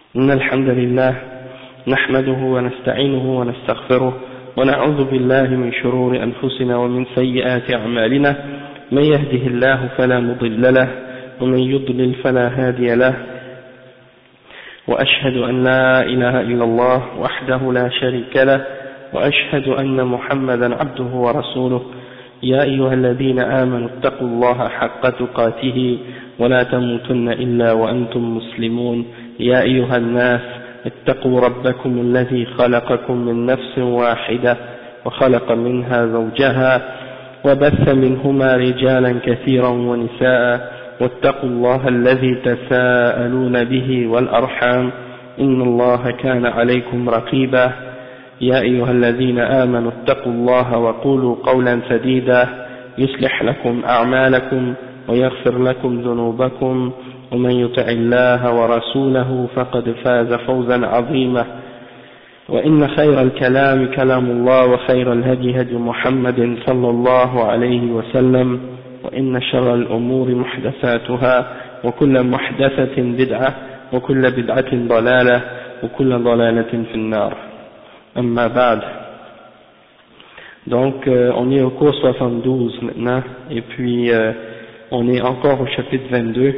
إن الحمد لله نحمده ونستعينه ونستغفره ونعوذ بالله من شرور أنفسنا ومن سيئات أعمالنا من يهده الله فلا مضل له ومن يضلل فلا هادي له وأشهد أن لا إله إلا الله وحده لا شريك له وأشهد أن محمدا عبده ورسوله يا أيها الذين آمنوا اتقوا الله حق تقاته ولا تموتن إلا وأنتم مسلمون يا أيها الناس اتقوا ربكم الذي خلقكم من نفس واحدة وخلق منها زوجها وبث منهما رجالا كثيرا ونساء واتقوا الله الذي تساءلون به والأرحام إن الله كان عليكم رقيبا يا أيها الذين آمنوا اتقوا الله وقولوا قولا سديدا يصلح لكم أعمالكم ويغفر لكم ذنوبكم ومن يطع الله ورسوله فقد فاز فوزا عظيما وإن خير الكلام كلام الله وخير الهدي هدي محمد صلى الله عليه وسلم وإن شر الأمور محدثاتها وكل محدثة بدعة وكل بدعة ضلالة وكل ضلالة في النار أما بعد. Donc on est au cours 72 maintenant et puis on est encore au chapitre 22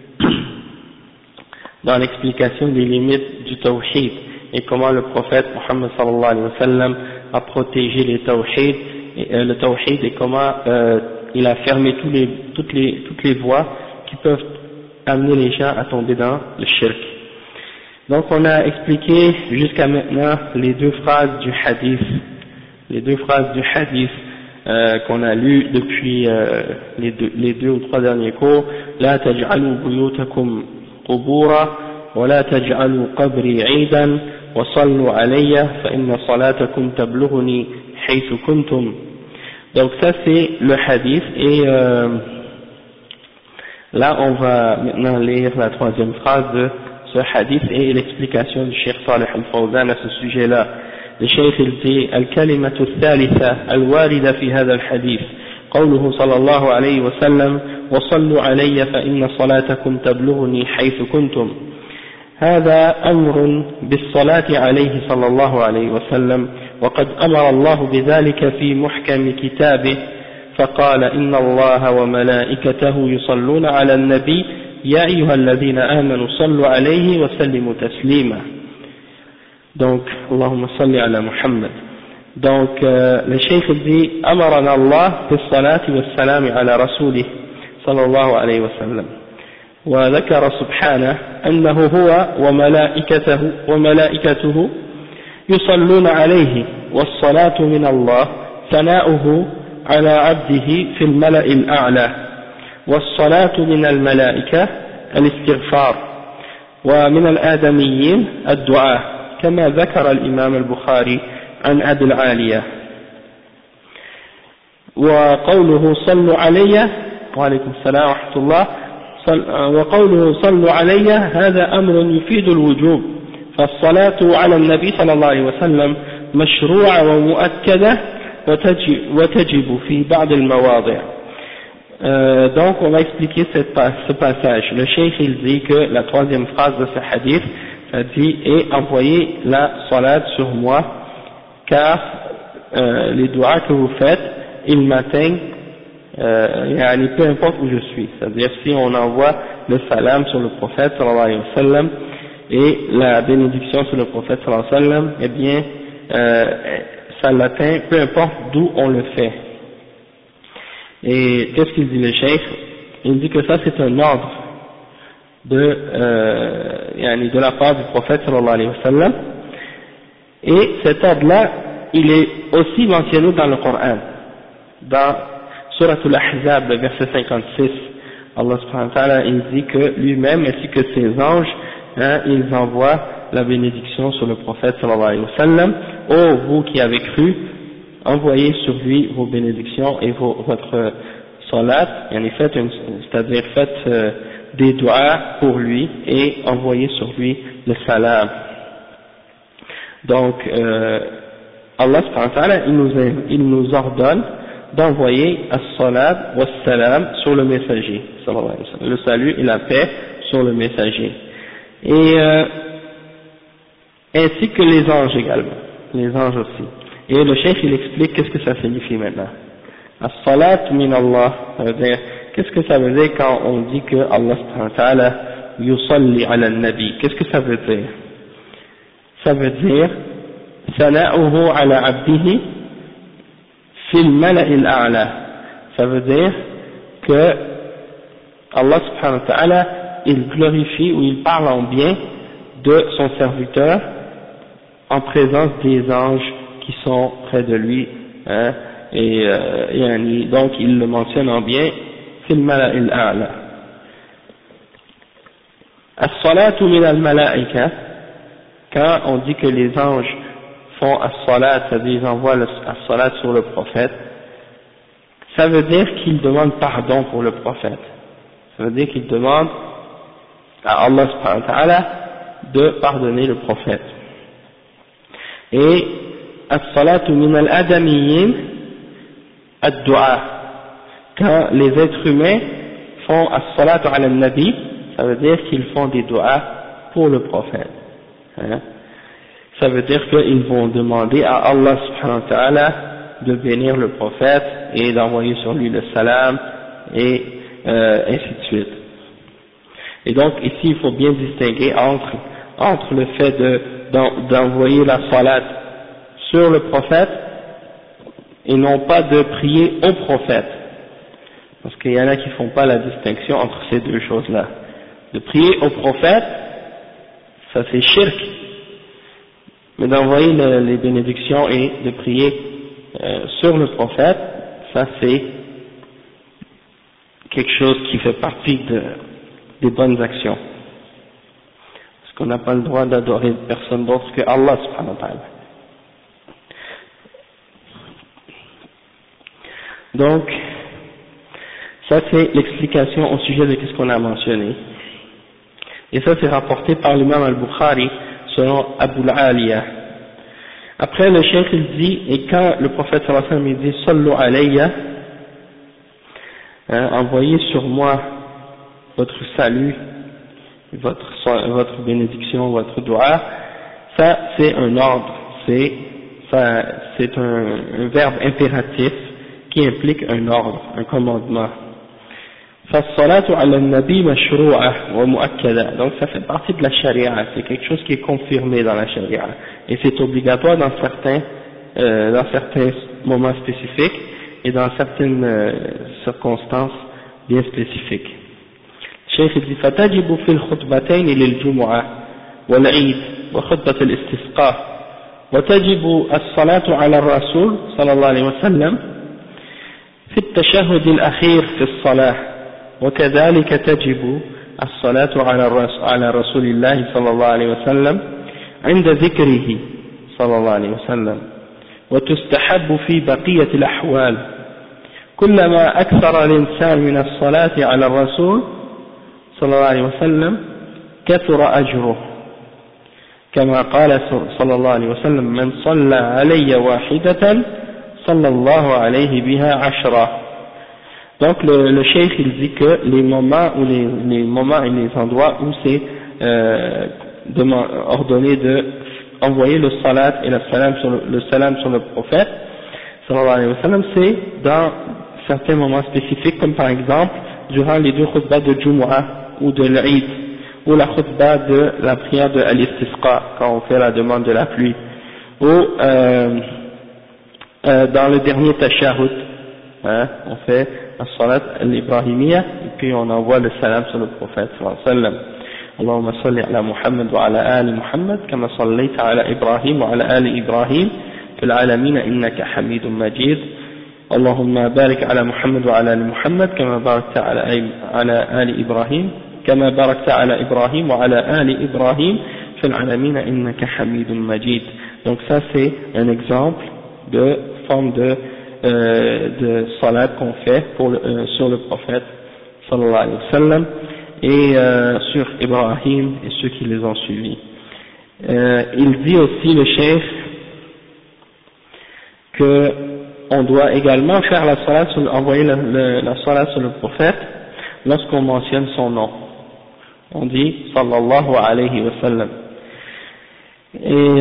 dans l'explication des limites du tawhid et comment le prophète Muhammad sallallahu alayhi wa sallam a protégé le tawhid et comment il a fermé toutes les voies qui peuvent amener les gens à tomber dans le shirk. Donc on a expliqué jusqu'à maintenant les deux phrases du hadith qu'on a lues depuis les deux ou trois derniers cours. La taj'alu buyutakum qubura wa la taj'alu qabri 'idan wa sallu alayya fa inna salatakum tablughuni haythu kuntum. Donc ça c'est le hadith et là on va maintenant lire la troisième phrase de ce hadith et l'explication du Cheikh Salih Al-Fawzan à ce sujet-là. Le Cheikh il dit الكلمة الثالثة الواردة في هذا الحديث قوله صلى الله عليه وسلم وصلوا علي فإن صلاتكم تبلغني حيث كنتم. هذا أمر بالصلاة عليه صلى الله عليه وسلم وقد أمر الله بذلك في محكم كتابه فقال إن الله وملائكته يصلون على النبي يا أيها الذين آمنوا صلوا عليه وسلموا تسليما. Donc, Allahumma salli ala Muhammad. Donc, le Cheikh dit أمرنا الله بالصلاة والسلام على رسوله صلى الله عليه وسلم وذكر سبحانه أنه هو وملائكته يصلون عليه والصلاة من الله ثناؤه على عبده في الملأ الأعلى والصلاة من الملائكة الاستغفار ومن الآدميين الدعاء كما ذكر الإمام البخاري عن أبي العالية. وقوله صلوا علي وعليكم السلام ورحمة الله وقوله صلوا علي هذا أمر يفيد الوجوب فالصلاة على النبي صلى الله عليه وسلم مشروعة ومؤكدة وتجب في بعض المواضع. Donc on va expliquer ce passage. Le cheikh il dit que la troisième phrase de ce hadith ça dit et envoyez la salat sur moi car les doigts que vous faites ils m'atteignent peu importe où je suis, c'est-à-dire si on envoie le salam sur le prophète sallallahu alayhi wa sallam et la bénédiction sur le prophète sallallahu alayhi wa sallam, eh bien ça l'atteint peu importe d'où on le fait. Et qu'est-ce qu'il dit le cheikh? Il dit que ça c'est un ordre de la part du prophète sallallahu alayhi wa sallam et cet ordre-là il est aussi mentionné dans le Coran dans Surat Al-Ahzab le verset 56. Allah subhanahu wa ta'ala il dit que lui-même ainsi que ses anges ils envoient la bénédiction sur le prophète sallallahu alayhi wa sallam. Ô vous qui avez cru, envoyez sur lui vos bénédictions et votre salat, c'est-à-dire faites des doigts pour lui et envoyez sur lui le salam. Donc Allah subhanahu wa ta'ala il nous ordonne d'envoyer as-salat wa salam sur le messager, le salut et la paix sur le messager. Et ainsi que les anges également, les anges aussi. Et le cheikh il explique qu'est-ce que ça signifie maintenant. As-salat min Allah, ça veut dire, qu'est-ce que ça veut dire quand on dit que Allah subhanahu wa ta'ala yusalli ala nabi, qu'est-ce que ça veut dire? Ça veut dire sana'uhu ala abdihi fil mala'il a'la, ça veut dire que Allah subhanahu wa ta'ala il glorifie ou il parle en bien de son serviteur en présence des anges qui sont près de lui, hein, et donc il le mentionne en bien fil mala'il a'la. As-salatu min al-mala'ika, quand on dit que les anges font as-salat, c'est-à-dire ils envoient as-salat sur le prophète, ça veut dire qu'ils demandent pardon pour le prophète. Ça veut dire qu'ils demandent à Allah subhanahu wa ta'ala de pardonner le prophète. Et as-salatu min al-adamiyyin ad-du'a, quand les êtres humains font as-salatu ala al-nabi, ça veut dire qu'ils font des du'as pour le prophète, hein. Ça veut dire qu'ils vont demander à Allah subhanahu wa ta'ala de bénir le prophète et d'envoyer sur lui le salam et ainsi de suite. Et donc ici il faut bien distinguer entre le fait d'envoyer la salat sur le prophète et non pas de prier au prophète, parce qu'il y en a qui font pas la distinction entre ces deux choses-là. De prier au prophète, ça c'est shirk, mais d'envoyer les bénédictions et de prier sur le prophète, ça c'est quelque chose qui fait partie des bonnes actions, parce qu'on n'a pas le droit d'adorer personne d'autre que Allah subhanahu wa ta'ala. Donc ça c'est l'explication au sujet de ce qu'on a mentionné, et ça c'est rapporté par l'imam al-Bukhari selon Abu al-Aliya. Après le cheikh il dit, et quand le prophète sallallahu alayhi wa sallam il dit sallu alayya, envoyez sur moi votre salut, votre bénédiction, votre dua, ça c'est un ordre, c'est un verbe impératif qui implique un ordre, un commandement. فالصلاة على النبي مشروعة ومؤكدة, donc ça fait partie de la charia, c'est quelque chose qui est confirmé dans la charia et c'est obligatoire dans certains moments spécifiques et dans certaines circonstances bien spécifiques. الشيخ dit فتجب في الخطبتين للجمعة والعيد وخطبة الاستسقاء, وتجب الصلاة على الرسول صلى الله عليه وسلم في التشهد الأخير في الصلاة, وكذلك تجب الصلاة على رسول الله صلى الله عليه وسلم عند ذكره صلى الله عليه وسلم, وتستحب في بقية الأحوال. كلما أكثر الإنسان من الصلاة على الرسول صلى الله عليه وسلم كثر أجره, كما قال صلى الله عليه وسلم من صلى علي واحدة صلى الله عليه بها عشرة. Donc le cheikh il dit que les moments et les endroits où c'est ordonné de envoyer le salat et le salam sur le prophète sallallahu alayhi wa sallam, c'est dans certains moments spécifiques, comme par exemple durant les deux khutbahs de Jumu'ah ou de l'Eid, ou la khutbah de la prière de al-Istisqa quand on fait la demande de la pluie, ou dans le dernier tashahhud, hein, on fait as-salat al-Ibrahimiyya et puis on envoie le salam sur le prophète sallallahu alayhi wa sallam. اللهم صل على محمد وعلى آل محمد كما صليت على إبراهيم وعلى آل إبراهيم في العالمين إنك حميد مجيد. اللهم بارك على محمد وعلى آل محمد كما باركت على آل إبراهيم كما باركت على إبراهيم وعلى آل إبراهيم في العالمين إنك حميد مجيد. Donc ça c'est un exemple de forme de salat qu'on fait sur le prophète sallallahu alayhi wa sallam et sur Ibrahim et ceux qui les ont suivis. Il dit aussi le cheikh que on doit également faire la salat envoyer la salat sur le prophète lorsqu'on mentionne son nom. On dit sallallahu alayhi wa sallam. Et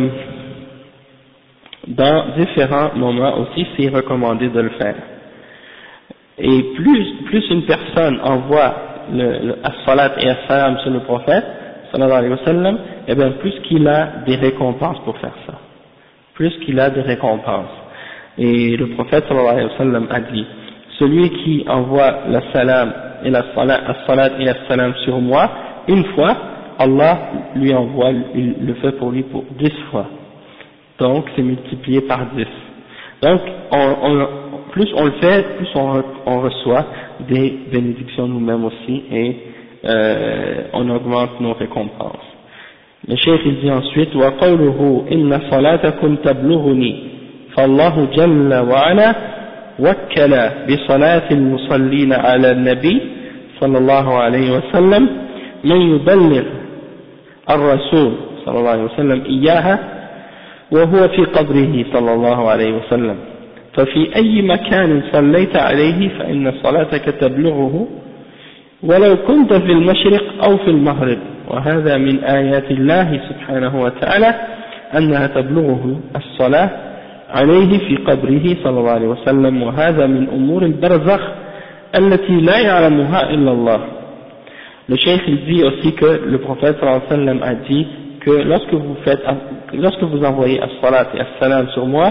dans différents moments aussi, c'est recommandé de le faire. Et plus une personne envoie le as-salat et as-salam sur le prophète, sallallahu alayhi wa sallam, et bien plus qu'il a des récompenses pour faire ça. Plus qu'il a des récompenses. Et le prophète sallallahu alayhi wa sallam a dit, celui qui envoie le salam et as-salat et as-salam sur moi, une fois, Allah lui envoie, il le fait pour lui pour 10 fois. Donc c'est multiplié par 10. Donc plus on le fait, plus on reçoit des bénédictions nous-mêmes aussi et on augmente nos récompenses. Le cheikh il dit ensuite وَقَوْلُهُ إِنَّ صَلَاتَكُمْ تَبْلُغُنِي فالله جل وعلا وكل بصلاة المصلين على النبي صلى الله عليه وسلم من يبلغ الرسول صلى الله عليه وسلم إياها وهو في قبره صلى الله عليه وسلم ففي أي مكان صليت عليه فإن صلاتك تبلغه ولو كنت في المشرق أو في المغرب وهذا من آيات الله سبحانه وتعالى أنها تبلغه الصلاة عليه في قبره صلى الله عليه وسلم وهذا من أمور البرزخ التي لا يعلمها إلا الله. Le cheikh il dit aussi que le prophète sallallahu alayhi wa sallam a dit que lorsque vous envoyez as-salat et as-salam sur moi,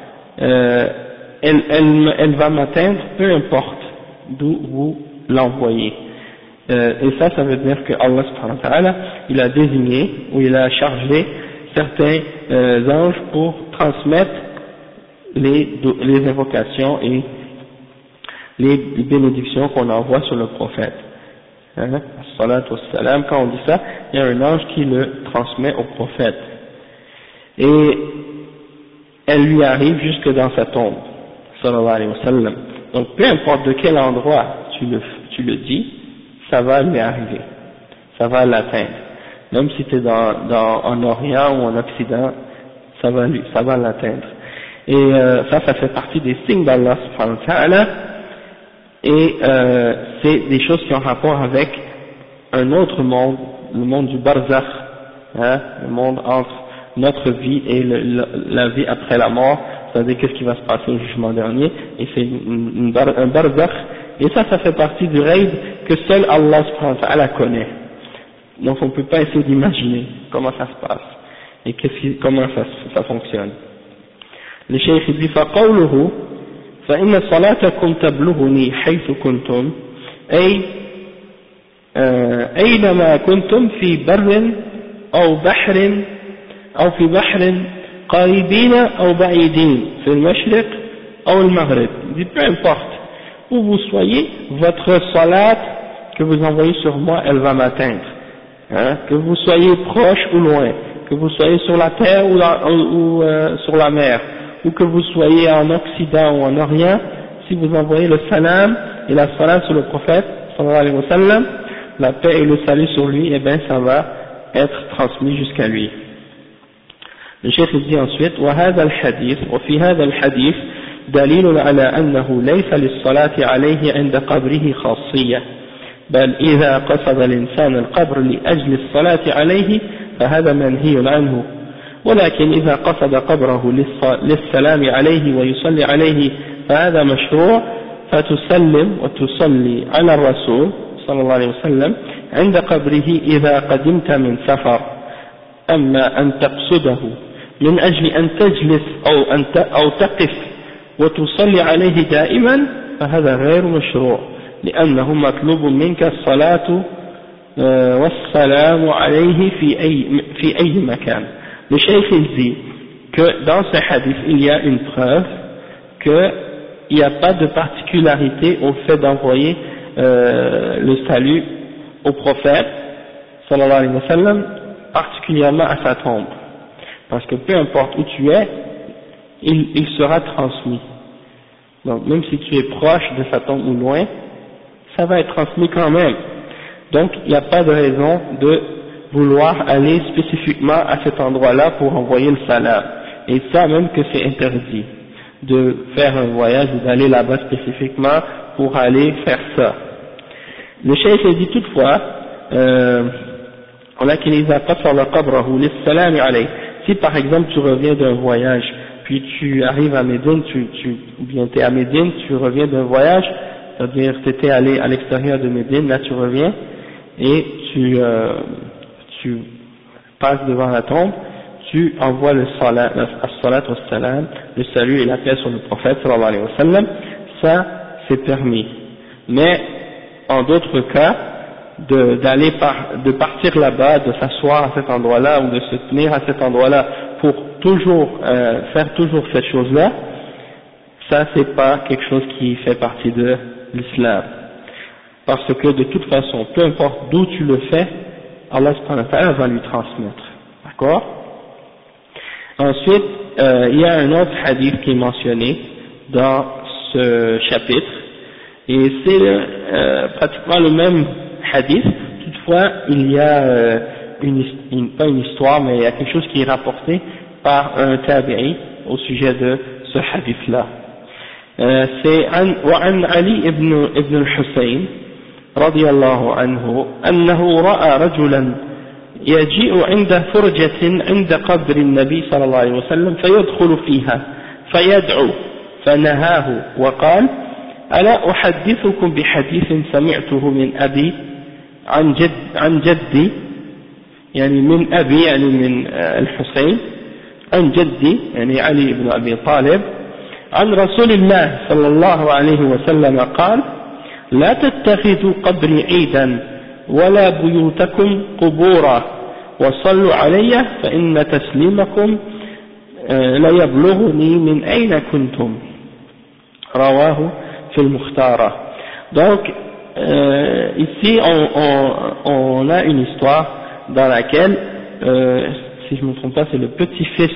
elle va m'atteindre peu importe d'où vous l'envoyez. Et ça veut dire que Allah subhanahu wa ta'ala, il a désigné ou il a chargé certains anges pour transmettre les invocations et les bénédictions qu'on envoie sur le prophète. As-salat was-salam, quand on dit ça, il y a un ange qui le transmet au prophète. Et elle lui arrive jusque dans sa tombe, sallallahu alayhi wa sallam. Donc peu importe de quel endroit tu le dis, ça va lui arriver, ça va l'atteindre. Même si tu es en Orient ou en Occident, ça va l'atteindre. Et ça fait partie des signes d'Allah subhanahu wa ta'ala. Et c'est des choses qui ont rapport avec un autre monde, le monde du barzakh, le monde entre notre vie et la vie après la mort, c'est-à-dire qu'est-ce qui va se passer au jugement dernier, et c'est un barzakh, et ça fait partie du raid que seul Allah subhanahu wa ta'ala connaît. Donc on ne peut pas essayer d'imaginer comment ça se passe, et comment ça fonctionne. Le cheikh dit فَقَوْلُهُ فإن صلاتكم تبلغني حيث كنتم أي أينما كنتم في بر أو بحر أو في بحر قريبين أو بعيدين في المشرق أو المغرب. Il dit peu importe où vous soyez, votre salat que vous envoyez sur moi, elle va m'atteindre. Que vous soyez proche ou loin, que vous soyez sur la terre ou sur la mer, ou que vous soyez en Occident ou en Orient, si vous envoyez le salam et la salat sur le prophète, sallallahu alayhi wa sallam, la paix et le salut sur lui, eh bien ça va être transmis jusqu'à lui. Le cheikh dit ensuite, وهذا الحديث وفي هذا الحديث دليل على أنه ليس للصلاة عليه عند قبره خاصية، بل إذا قصد الإنسان القبر لأجل الصلاة عليه فهذا منهي عنه، ولكن إذا قصد قبره للسلام عليه ويصلي عليه فهذا مشروع، فتسلم وتصلي على الرسول صلى الله عليه وسلم عند قبره إذا قدمت من سفر. أما أن تقصده من أجل أن تجلس أو تقف وتصلي عليه دائما فهذا غير مشروع، لأنه مطلوب منك الصلاة والسلام عليه في أي مكان. Le cheikh dit que dans ce hadith il y a une preuve qu'il n'y a pas de particularité au fait d'envoyer le salut au prophète sallallahu alayhi wa sallam, particulièrement à sa tombe, parce que peu importe où tu es, il sera transmis. Donc même si tu es proche de sa tombe ou loin, ça va être transmis quand même. Donc il n'y a pas de raison de vouloir aller spécifiquement à cet endroit-là pour envoyer le salam. Et ça même que c'est interdit de faire un voyage ou d'aller là-bas spécifiquement pour aller faire ça. Le cheikh dit toutefois, ولكن إذا قصد قبره للسلام عليه. Si par exemple tu reviens d'un voyage, puis tu arrives à Médine, ou bien tu es à Médine, tu reviens d'un voyage, c'est-à-dire tu étais allé à l'extérieur de Médine, là tu reviens, et tu passes devant la tombe, tu envoies le salat wa salam, le salut et la paix sur le prophète sallallahu alayhi wa sallam, ça c'est permis. Mais en d'autres cas, de partir là-bas, de s'asseoir à cet endroit-là ou de se tenir à cet endroit-là pour toujours faire toujours cette chose-là, ça c'est pas quelque chose qui fait partie de l'islam. Parce que de toute façon, peu importe d'où tu le fais, Allah subhanahu wa ta'ala va lui transmettre. D'accord? Ensuite, il y a un autre hadith qui est mentionné dans ce chapitre, et c'est pratiquement le même hadith. Toutefois, il y a pas une histoire, mais il y a quelque chose qui est rapporté par un tabi'i au sujet de ce hadith-là. C'est وعن علي ابن الحسين رضي الله عنه أنه رأى رجلا يجيء عند فرجة عند قبر النبي صلى الله عليه وسلم فيدخل فيها فيدعو فنهاه وقال: ألا أحدثكم بحديث سمعته من أبي عن جدي، يعني من أبي يعني من الحسين، عن جدي يعني علي بن أبي طالب، عن رسول الله صلى الله عليه وسلم قال: لا تتخذوا قبري عيدا ولا بيوتكم قبورا وصلوا علي فإن تسليمكم لا يبلغني من أين كنتم. رواه في المختارة. Donc ici on a une histoire dans laquelle si je ne me trompe pas c'est le petit-fils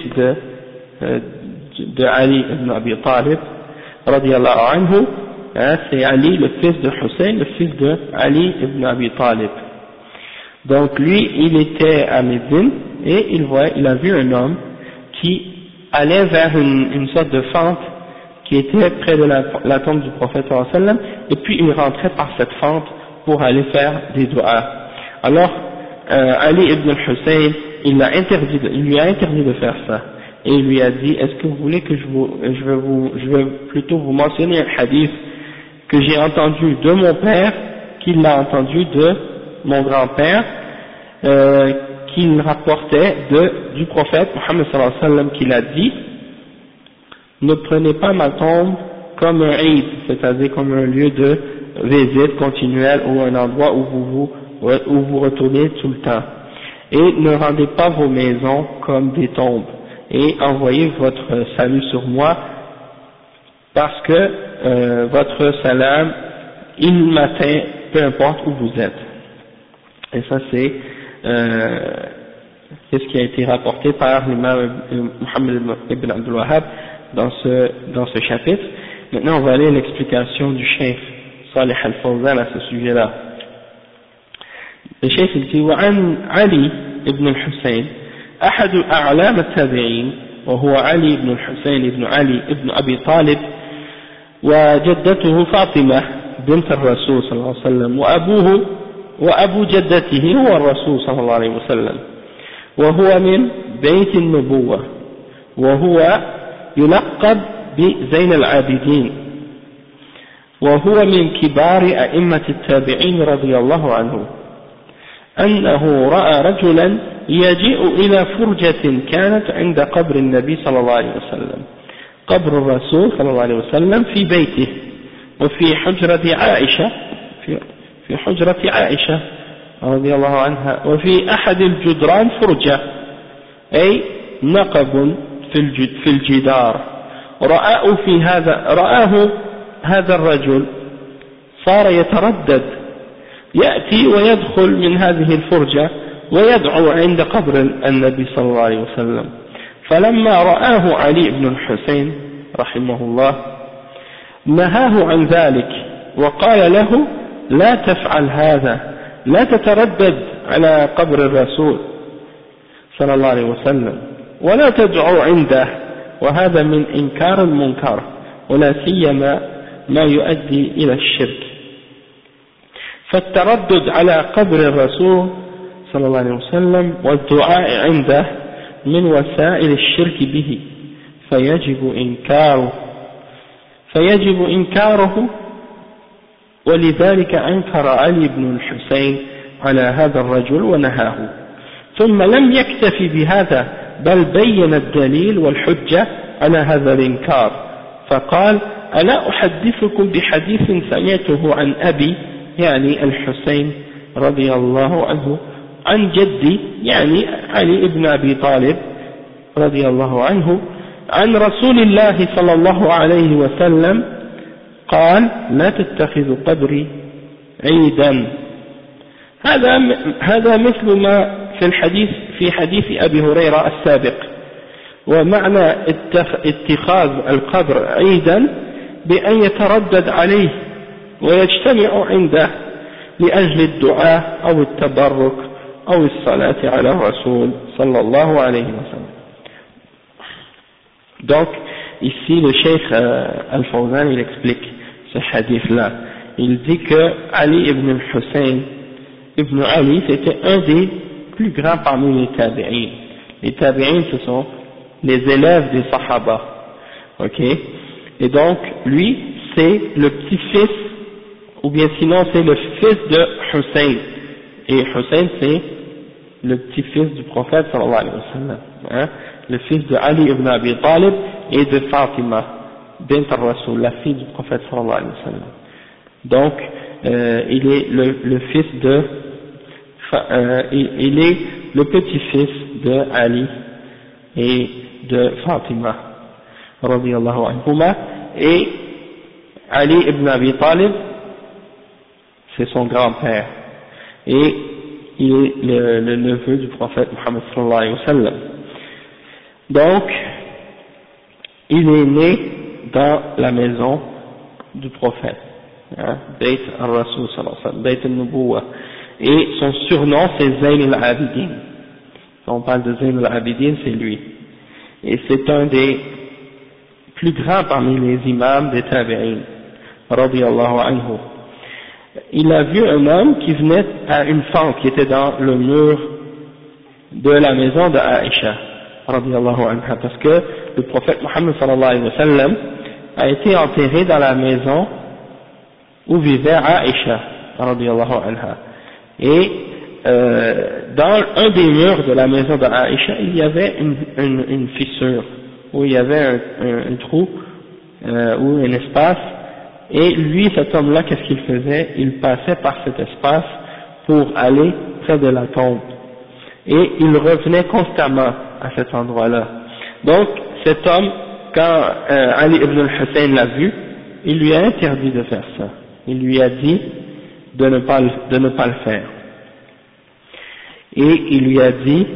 de Ali ibn Abi Talib radiyallahu anhu, c'est Ali le fils de Hussein, le fils de Ali ibn Abi Talib. Donc lui il était à Médine et il a vu un homme qui allait vers une sorte de fente qui était près de la tombe du prophète sallallahu alayhi wa sallam, et puis il rentrait par cette fente pour aller faire des du'as. Alors Ali ibn Hussein il lui a interdit de faire ça, et il lui a dit: est-ce que vous voulez que je vais plutôt vous mentionner un hadith que j'ai entendu de mon père, qu'il l'a entendu de mon grand-père, qu'il rapportait du prophète Muhammad sallallahu alayhi wa sallam, qu'il a dit: ne prenez pas ma tombe comme un Eid, c'est-à-dire comme un lieu de visite continuelle ou un endroit où vous retournez tout le temps, et ne rendez pas vos maisons comme des tombes, et envoyez votre salut sur moi, parce que votre salam il m'atteint peu importe où vous êtes. Et ça c'est ce qui a été rapporté par l'imam Muhammad ibn Abdul Wahhab dans ce chapitre. Maintenant on va aller à l'explication du Cheikh Salih al-Fawzan à ce sujet-là. Le Cheikh il dit: وعن علي ibn al-Husayn أحد أعلام التابعين وهو علي بن الحسين بن علي بن أبي طالب وجدته فاطمة بنت الرسول صلى الله عليه وسلم وأبو جدته هو الرسول صلى الله عليه وسلم، وهو من بيت النبوة، وهو يلقب بزين العابدين، وهو من كبار أئمة التابعين رضي الله عنه، أنه رأى رجلا يجيء إلى فرجة كانت عند قبر النبي صلى الله عليه وسلم، قبر الرسول صلى الله عليه وسلم في بيته، وفي حجرة عائشة رضي الله عنها، وفي أحد الجدران فرجة أي نقب في الجدار، رآه هذا الرجل صار يتردد يأتي ويدخل من هذه الفرجة ويدعو عند قبر النبي صلى الله عليه وسلم، فلما رآه علي بن الحسين رحمه الله نهاه عن ذلك وقال له: لا تفعل هذا، لا تتردد على قبر الرسول صلى الله عليه وسلم ولا تدعو عنده، وهذا من إنكار المنكر ولا سيما ما يؤدي إلى الشرك. فالتردد على قبر الرسول صلى الله عليه وسلم والدعاء عنده من وسائل الشرك به فيجب إنكاره ولذلك أنكر علي بن الحسين على هذا الرجل ونهاه ثم لم يكتفي بهذا بل بين الدليل والحجة على هذا الإنكار فقال ألا أحدثكم بحديث سمعته عن أبي يعني الحسين رضي الله عنه عن جدي يعني علي بن أبي طالب رضي الله عنه عن رسول الله صلى الله عليه وسلم قال لا تتخذوا قبري عيدا هذا مثل ما في حديث أبي هريرة السابق ومعنى اتخاذ القبر عيدا بأن يتردد عليه ويجتمع عنده لأجل الدعاء أو التبرك أو الصلاة على الرسول صلى الله عليه وسلم. Donc ici le cheikh Al-Fawzan il explique ce hadith là, il dit que Ali ibn al-Hussein ibn Ali c'était un des plus grands parmi les tabi'in. Les tabi'in ce sont les élèves des sahaba, ok, et donc lui c'est le petit-fils ou bien sinon c'est le fils de Hussein et Hussein c'est le petit-fils du prophète sallallahu alayhi wa sallam, hein, le fils de Ali ibn Abi Talib et de Fatima bint al-Rasoul, la fille du prophète sallallahu alayhi wa sallam. Donc il est le fils de il est le petit-fils de Ali et de Fatima radiyallahu anhuma, et Ali ibn Abi Talib c'est son grand-père et il est le neveu du prophète Muhammad sallallahu alayhi wa sallam. Donc il est né dans la maison du prophète, hein, Bayt al-Rasoul sallallahu alayhi wa sallam, Bayt al-Nubuwa, et son surnom c'est Zayn al-Abidin. Quand on parle de Zayn al-Abidin, c'est lui, et c'est un des plus grands parmi les imams des tabi'in radiyallahu anhu. Il a vu un homme qui venait à une fente qui était dans le mur de la maison de Aïcha radiyallahu anha, parce que le prophète Muhammad sallallahu alayhi wa sallam a été enterré dans la maison où vivait Aïcha radiyallahu anha, et dans un des murs de la maison de Aïcha il y avait une fissure où il y avait un trou ou un espace, et lui, cet homme-là, qu'est-ce qu'il faisait? Il passait par cet espace pour aller près de la tombe, et il revenait constamment à cet endroit-là. Donc cet homme, quand Ali ibn al-Hussein l'a vu, il lui a interdit de faire ça, il lui a dit de ne pas le faire, et il lui a dit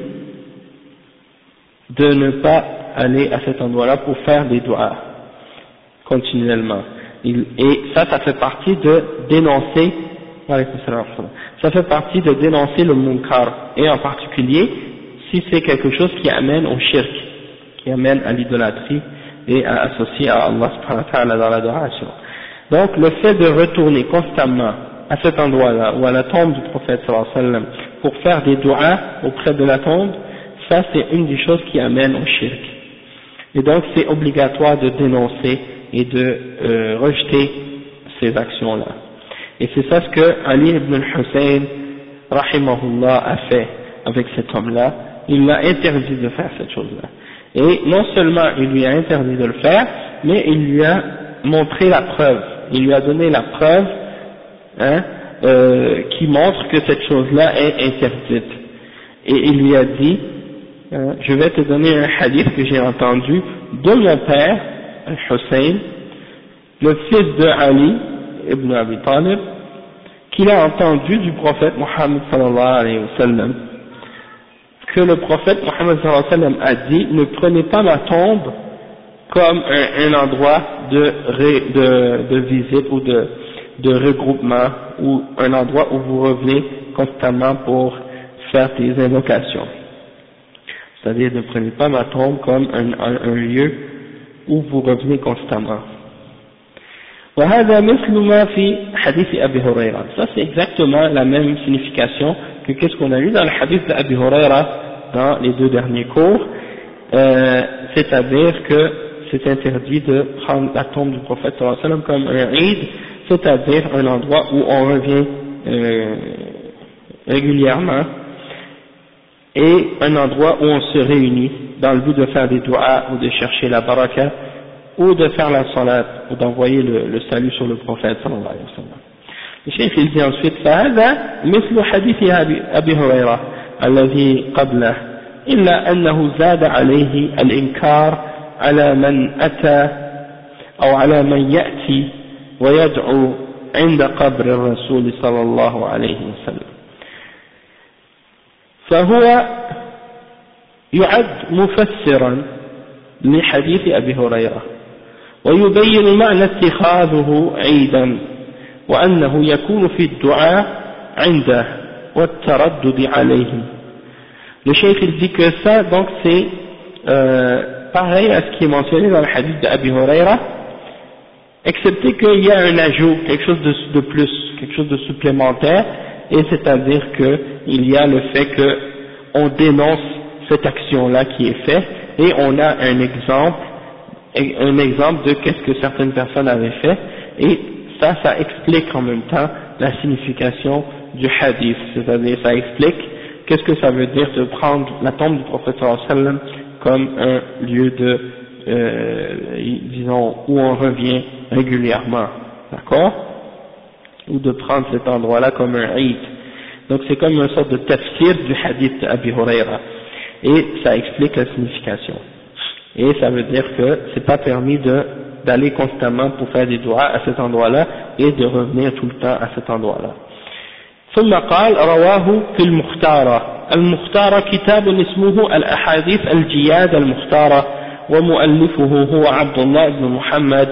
de ne pas aller à cet endroit-là pour faire des du'as continuellement. Et ça fait partie de dénoncer, ça fait partie de dénoncer le munkar, et en particulier si c'est quelque chose qui amène au shirk, qui amène à l'idolâtrie et à associer à Allah subhanahu wa ta'ala dans l'adoration. Donc le fait de retourner constamment à cet endroit-là ou à la tombe du prophète sallallahu alayhi wa sallam pour faire des du'as auprès de la tombe, ça c'est une des choses qui amène au shirk, et donc c'est obligatoire de dénoncer et de rejeter ces actions-là. Et c'est ça ce que Ali ibn al-Hussein rahimahullah a fait avec cet homme-là. Il l'a interdit de faire cette chose-là, et non seulement il lui a interdit de le faire, mais il lui a montré la preuve, il lui a donné la preuve, hein, qui montre que cette chose-là est interdite, et il lui a dit je vais te donner un hadith que j'ai entendu de mon père Al-Hussein, le fils de Ali ibn Abi Talib, qu'il a entendu du prophète Muhammad sallallahu alayhi wa sallam, que le prophète Muhammad sallallahu alayhi wa sallam a dit: ne prenez pas ma tombe comme un endroit de visite ou de regroupement, ou un endroit où vous revenez constamment pour faire des invocations. C'est-à-dire, ne prenez pas ma tombe comme un lieu où vous revenez constamment. وهذا مثل ما في حديث أبي هريرة. Ça c'est exactement la même signification que que qu'est-ce qu'on a lu dans le hadith d'Abi Huraira dans les 2 derniers cours, c'est-à-dire que c'est interdit de prendre la tombe du prophète sallallahu alayhi wa sallam comme un Eid, c'est-à-dire un endroit où on revient régulièrement, et un endroit où on se réunit dans le but de faire des du'as ou de chercher la baraka ou de faire la salat ou d'envoyer le salut sur le prophète sallallahu alayhi wa sallam. Le cheikh il dit ensuite فهذا مثل حديث أبي هريرة الذي قبله إلا أنه زاد عليه الإنكار على من أتى أو على من يأتي ويدعو عند قبر الرسول صلى الله عليه وسلم، فهو يعد مفسرا لحديث أبي هريرة ويبين معنى اتخاذه عيدا وأنه يكون في الدعاء عنده والتردد عليه. Le cheikh il dit que ça donc c'est pareil à ce qui est mentionné dans le hadith d'Abi Huraira, excepté qu'il y a un ajout, quelque chose de plus, quelque chose de supplémentaire, et c'est-à-dire qu'il y a le fait qu'on dénonce cette action-là qui est faite, et on a un exemple de qu'est-ce que certaines personnes avaient fait, et ça explique en même temps la signification du hadith, c'est-à-dire ça explique qu'est-ce que ça veut dire de prendre la tombe du prophète sallallahu alayhi wa sallam comme un lieu de, disons, où on revient régulièrement, d'accord, ou de prendre cet endroit-là comme un Eid. Donc c'est comme une sorte de tafsir du hadith d'Abi Huraira, et ça explique la signification. Et ça veut dire que c'est pas permis d'aller constamment pour faire des du'as à cet endroit-là et de revenir tout le temps à cet endroit-là. ثم قال رواه في المختارة كتاب اسمه الأحاديث الجياد المختارة ومؤلفه هو عبد الله بن محمد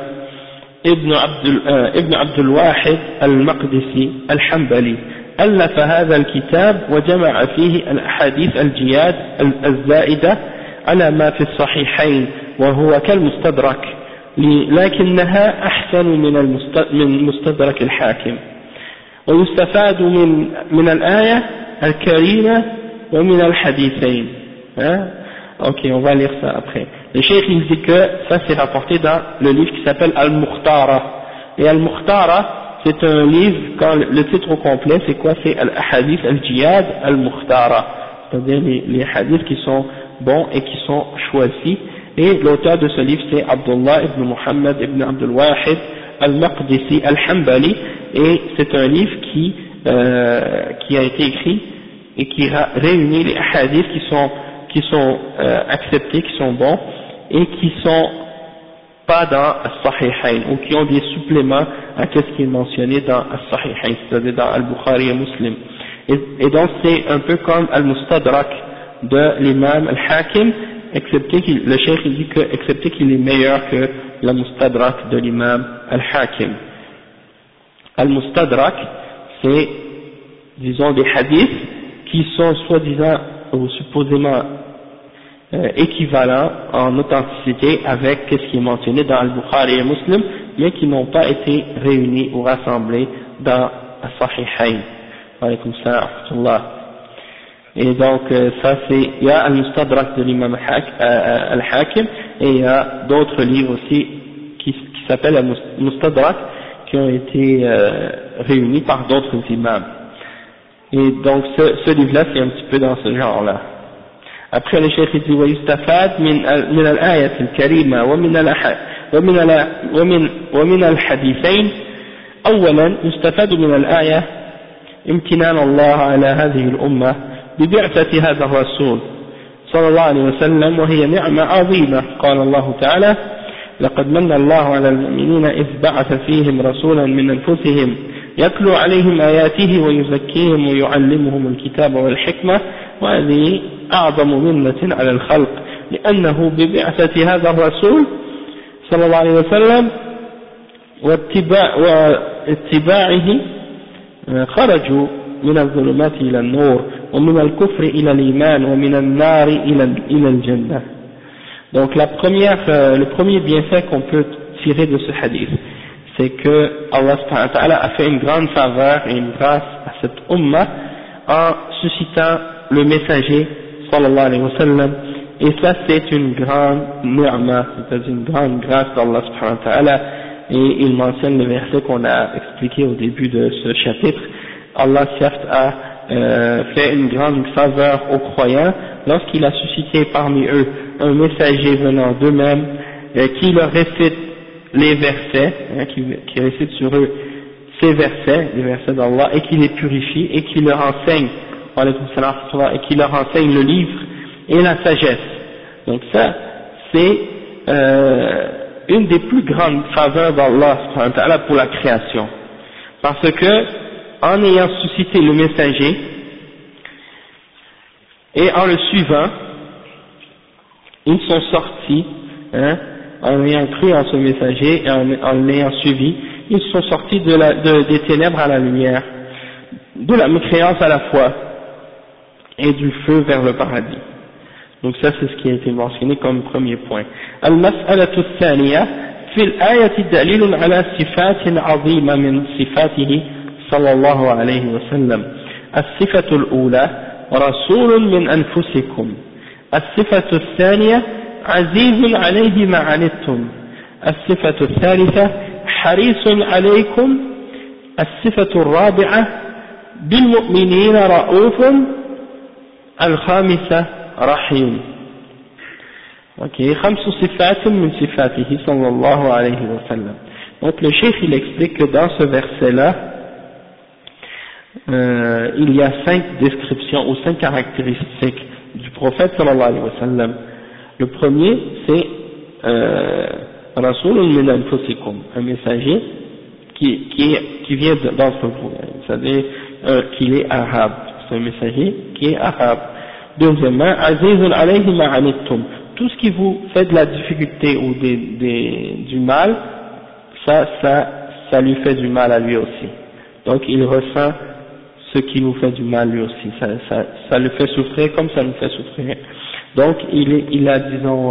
ابن عبد الواحد المقدسي الحنبلي، ألف هذا الكتاب وجمع فيه الأحاديث الجياد الزائدة على ما في الصحيحين وهو كالمستدرك لكنها أحسن من مستدرك الحاكم، ويستفاد من الآية الكريمة ومن الحديثين. Ok, on va lire ça après. Le cheikh il dit que ça c'est rapporté dans le livre qui s'appelle Al-Mukhtara. Et Al-Mukhtara, c'est un livre, quand le titre au complet c'est quoi? C'est Al-Ahadith Al-Jiyad Al-Mukhtara, c'est-à-dire les hadiths qui sont bons et qui sont choisis. Et l'auteur de ce livre c'est Abdullah ibn Muhammad ibn Abdul Wahid Al-Maqdisi Al-Hanbali, et c'est un livre qui a été écrit et qui réunit les hadiths qui sont acceptés, qui sont bons et qui sont pas dans As-Sahihayn ou qui ont des suppléments à ce qui est mentionné dans As-Sahihayn, c'est-à-dire dans Al-Bukhari et Muslim. Et donc c'est un peu comme Al-Mustadrak de l'imam Al-Hakim, excepté le cheikh il dit que excepté qu'il est meilleur que le Mustadrak de l'imam Al-Hakim. Al-Mustadrak, c'est, disons, des hadiths qui sont soi-disant ou supposément équivalents en authenticité avec ce qui est mentionné dans Al-Bukhari et Muslim, mais qui n'ont pas été réunis ou rassemblés dans As-Sahihayn. Alaykoum salam wa rahmatullah. Et donc ça c'est, il y a Al-Mustadrak de l'imam Al-Hakim, et il y a d'autres livres aussi qui s'appellent Al-Mustadrak, qui ont été réunis par d'autres imams. Et donc ce livre-là c'est un petit peu dans ce genre-là. Après le cheikh dit ويستفاد من الآية الكريمة ومن الحديثين. أولا يستفاد من الآية امتنان الله على هذه الأمة ببعثة هذا الرسول صلى الله عليه وسلم، وهي نعمة عظيمة. قال الله تعالى لقد من الله على المؤمنين إذ بعث فيهم رسولا من أنفسهم يتلو عليهم آياته ويزكيهم ويعلمهم الكتاب والحكمة، وهذه أعظم منة على الخلق، لأنه ببعثة هذا الرسول صلى الله عليه وسلم واتباعه خرجوا من الظلمات إلى النور ومن الكفر إلى الإيمان ومن النار إلى الجنة. Donc le premier bienfait qu'on peut tirer de ce hadith, c'est que Allah subhanahu wa ta'ala a fait une grande faveur et une grâce à cette ummah en suscitant le messager sallallahu alayhi wa sallam, et ça c'est une grande ni'ma, c'est-à-dire une grande grâce d'Allah subhanahu wa ta'ala, et il mentionne le verset qu'on a expliqué au début de ce chapitre. Allah certes a fait une grande faveur aux croyants lorsqu'il a suscité parmi eux un messager venant d'eux-mêmes qui leur récite les versets, qui récite sur eux ces versets, les versets d'Allah, et qui les purifie et qui leur enseigne, et qui leur enseigne le livre et la sagesse. Donc ça, c'est une des plus grandes faveurs d'Allah pour la création, parce que en ayant suscité le messager et en le suivant, ils sont sortis, en ayant cru en ce messager et en l'ayant suivi, ils sont sortis des ténèbres à la lumière, de la mécréance à la foi et du feu vers le paradis. Donc ça c'est ce qui a été mentionné comme premier point. Al-mas'alatu ath-thaniya fi al-ayati dalilun ala sifatin 'azima min sifatihi sallallahu alayhi wa sallam. As-sifatu al-ula rasulun min anfusikum. As-sifatu ath-thaniya azizun alayhi ma 'anittum. As-sifatu ath-thalitha harisun alaykum. As-sifatu ar-rabi'a bil mu'minina ra'ufun. Al-khamisah رحيم. Ok, خمس صفات من صفاته صلى الله عليه وسلم. Donc le cheikh il explique que dans ce verset-là, il y a 5 descriptions ou 5 caractéristiques du prophète sallallahu alayhi wa sallam. Le premier c'est Rasulun min anfusikum, un messager qui vient d'entre vous, c'est-à-dire qu'il est arabe, c'est un messager qui est arabe. Deuxièmement, azizun alayhi ma anittum, tout ce qui vous fait de la difficulté ou du mal, ça lui fait du mal à lui aussi. Donc il ressent ce qui nous fait du mal lui aussi, ça le fait souffrir comme ça nous fait souffrir. Donc il a disons,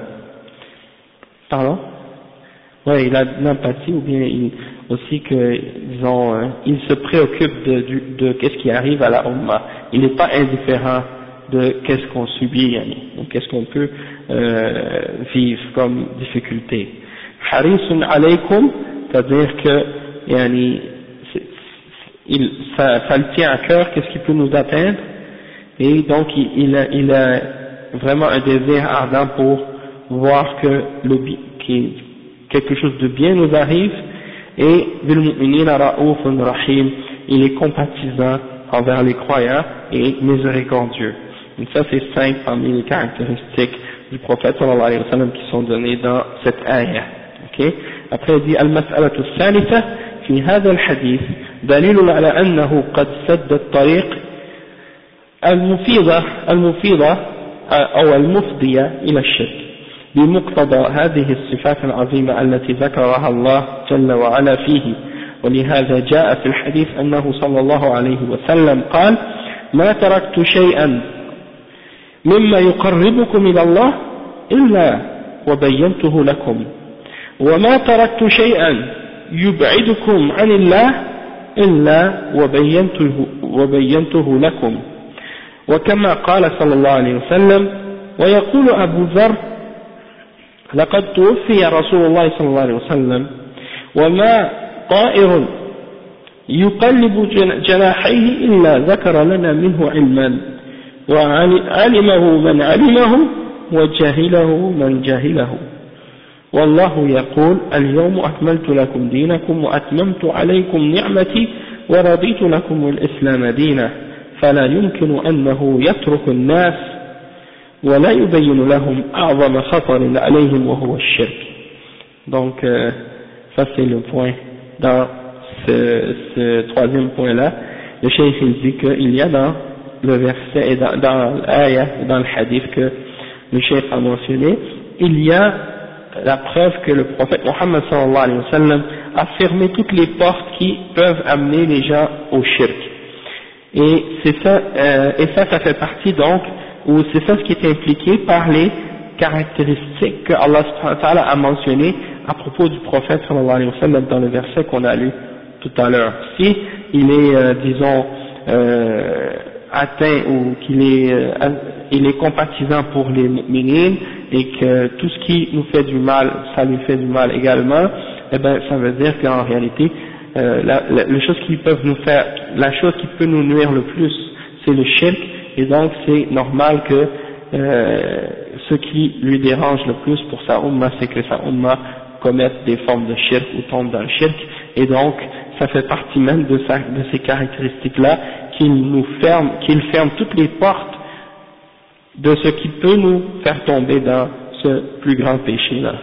il a de l'empathie, ou bien aussi que, disons, il se préoccupe de qu'est-ce qui arrive à la Ummah. Il n'est pas indifférent de qu'est-ce qu'on subit, donc qu'est-ce qu'on peut vivre comme difficulté. Harisun alaykum, c'est-à-dire que ça le tient à cœur, qu'est-ce qui peut nous atteindre, et donc il a vraiment un désir ardent pour voir que quelque chose de bien nous arrive, et bil mu'minina ra'ufun rahim, il est compatissant envers les croyants et miséricordieux. Donc ça c'est 5 parmi les caractéristiques du prophète sallallahu alayhi wa sallam qui sont données dans cette ayah. Okay? Après il dit al-mas'alatu ath-thalitha fi hadha al-hadith dalilun ala annahu qad sadda at-tariq al-mufida أو المفضية إلى الشرك بمقتضى هذه الصفات العظيمة التي ذكرها الله جل وعلا فيه. ولهذا جاء في الحديث أنه صلى الله عليه وسلم قال: ما تركت شيئا مما يقربكم إلى الله إلا وبينته لكم، وما تركت شيئا يبعدكم عن الله إلا وبينته لكم. وكما قال صلى الله عليه وسلم: ويقول أبو ذر: لقد توفي رسول الله صلى الله عليه وسلم وما طائر يقلب جناحيه إلا ذكر لنا منه علما، وعلمه من علمه وجهله من جهله. والله يقول: اليوم أكملت لكم دينكم وأتممت عليكم نعمتي ورضيت لكم الإسلام دينا، فلا يمكن أنه يترك الناس ولا يبين لهم أعظم خطر عليهم وهو الشرك. Donc ça c'est le point. Dans ce troisième point là, le cheikh il dit qu'il y a dans le verset et dans l'ayah et dans le hadith que le cheikh a mentionné, il y a la preuve que le prophète Mohammed sallallahu alayhi wa sallam a fermé toutes les portes qui peuvent amener les gens au shirk. Et c'est ça, ça fait partie donc, ou c'est ça ce qui est impliqué par les caractéristiques que Allah subhanahu wa ta'ala a mentionné à propos du prophète sallallahu alayhi wa sallam dans le verset qu'on a lu tout à l'heure. Si il est, disons, atteint ou il est compatissant pour les mu'minines et que tout ce qui nous fait du mal, ça lui fait du mal également, eh ben ça veut dire qu'en réalité la chose qui peut nous nuire le plus, c'est le shirk, et donc c'est normal que ce qui lui dérange le plus pour sa umma, c'est que sa umma commette des formes de shirk ou tombe dans le shirk, et donc ça fait partie même de ces caractéristiques-là qu'il ferme toutes les portes de ce qui peut nous faire tomber dans ce plus grand péché-là,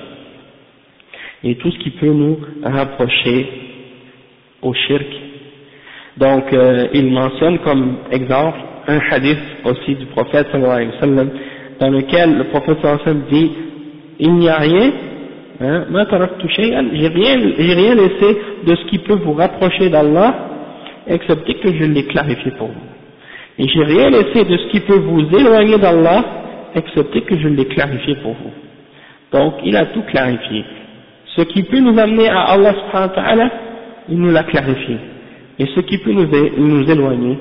et tout ce qui peut nous rapprocher au shirk. Donc il mentionne comme exemple un hadith aussi du prophète sallallahu alayhi wa sallam, dans lequel le prophète sallallahu alayhi wa sallam dit: il n'y a rien, ma taraktu shay'an, j'ai rien laissé de ce qui peut vous rapprocher d'Allah, excepté que je l'ai clarifié pour vous, et j'ai rien laissé de ce qui peut vous éloigner d'Allah, excepté que je l'ai clarifié pour vous. Donc il a tout clarifié. Ce qui peut nous amener à Allah subhanahu wa ta'ala, il nous l'a clarifié, et ce qui peut nous éloigner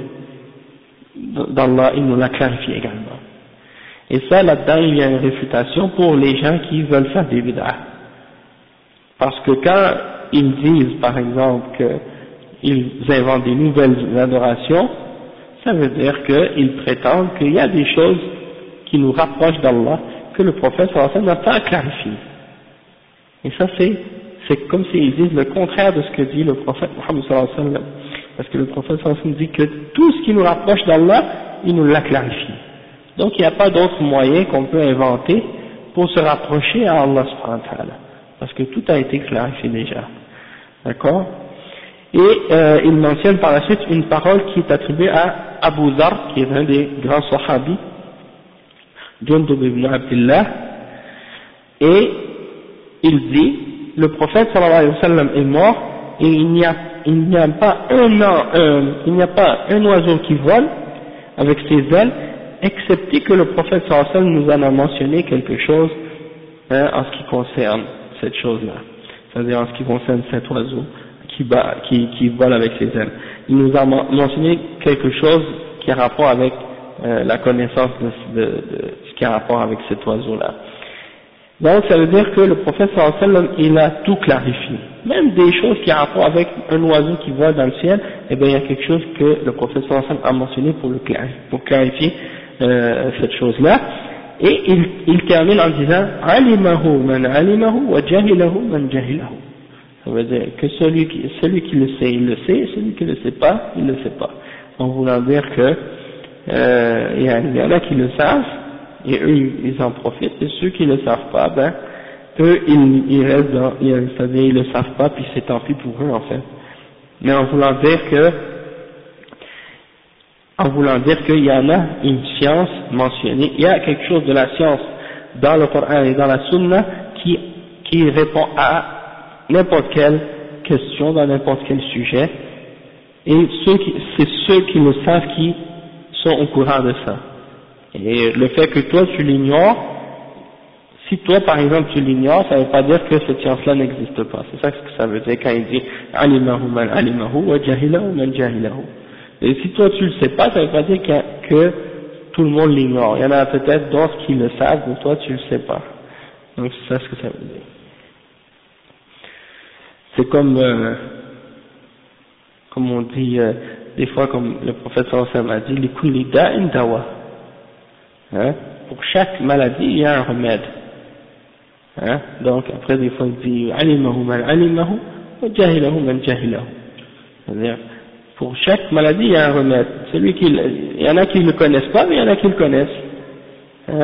d'Allah, il nous l'a clarifié également. Et ça, là-dedans, il y a une réfutation pour les gens qui veulent faire des bid'ah. Parce que quand ils disent, par exemple, qu'ils inventent des nouvelles adorations, ça veut dire qu'ils prétendent qu'il y a des choses qui nous rapprochent d'Allah, que le prophète sallallahu alayhi wa sallam n'a pas clarifié. Et ça, c'est comme s'ils disent le contraire de ce que dit le prophète Muhammad sallallahu alayhi wa sallam. Parce que le prophète sallallahu alayhi wa sallam dit que tout ce qui nous rapproche d'Allah, il nous l'a clarifié. Donc il n'y a pas d'autre moyen qu'on peut inventer pour se rapprocher à Allah subhanahu wa ta'ala, parce que tout a été clarifié déjà. D'accord? Et il mentionne par la suite une parole qui est attribuée à Abu Dharr, qui est un des grands sahabis, Jundub ibn Abdullah, et il dit: le prophète sallallahu alayhi wa sallam est mort, et il n'y a pas un oiseau qui vole avec ses ailes, excepté que le prophète sallallahu alayhi wa sallam nous en a mentionné quelque chose en ce qui concerne cette chose-là, c'est-à-dire en ce qui concerne cet oiseau qui vole avec ses ailes. Il nous a mentionné quelque chose qui a rapport avec la connaissance de ce qui a rapport avec cet oiseau-là. Donc ça veut dire que le prophète sallallahu alayhi wa sallam, il a tout clarifié. Même des choses qui ont rapport avec un oiseau qui vole dans le ciel, eh bien il y a quelque chose que le prophète sallallahu alayhi wa sallam a mentionné pour clarifier cette chose-là. Et il termine en disant: alimahu man alimahu wa jahilahu man jahilahu. Ça veut dire que celui qui le sait, il le sait, celui qui ne le sait pas, il ne le sait pas. En voulant dire que il y en a qui le savent, et eux ils en profitent, et ceux qui ne le savent pas, ben eux ils restent c'est-à-dire ils le savent pas, puis c'est tant pis pour eux en fait. Mais en voulant dire qu'il y en a une science mentionnée, il y a quelque chose de la science dans le Coran et dans la Sunna qui répond à n'importe quelle question, dans n'importe quel sujet, et c'est ceux qui le savent qui sont au courant de ça. Et le fait que toi tu l'ignores, si toi par exemple tu l'ignores, ça ne veut pas dire que cette science-là n'existe pas. C'est ça ce que ça veut dire quand il dit alimahu man alimahu wa jahilahu man jahilahu. Et si toi tu le sais pas, ça ne veut pas dire que tout le monde l'ignore. Il y en a peut-être d'autres qui le savent, mais toi tu le sais pas. Donc c'est ça ce que ça veut dire. C'est comme on dit des fois, comme le prophète sallallahu alayhi wa sallam a dit: likulli da'in dawa. Pour chaque maladie il y a un remède. Donc après des fois il dit alimahu man alimahu wa jahilahu man jahilahu. C'est-à-dire pour chaque maladie il y a un remède. Il y en a qui ne le connaissent pas, mais il y en a qui le connaissent.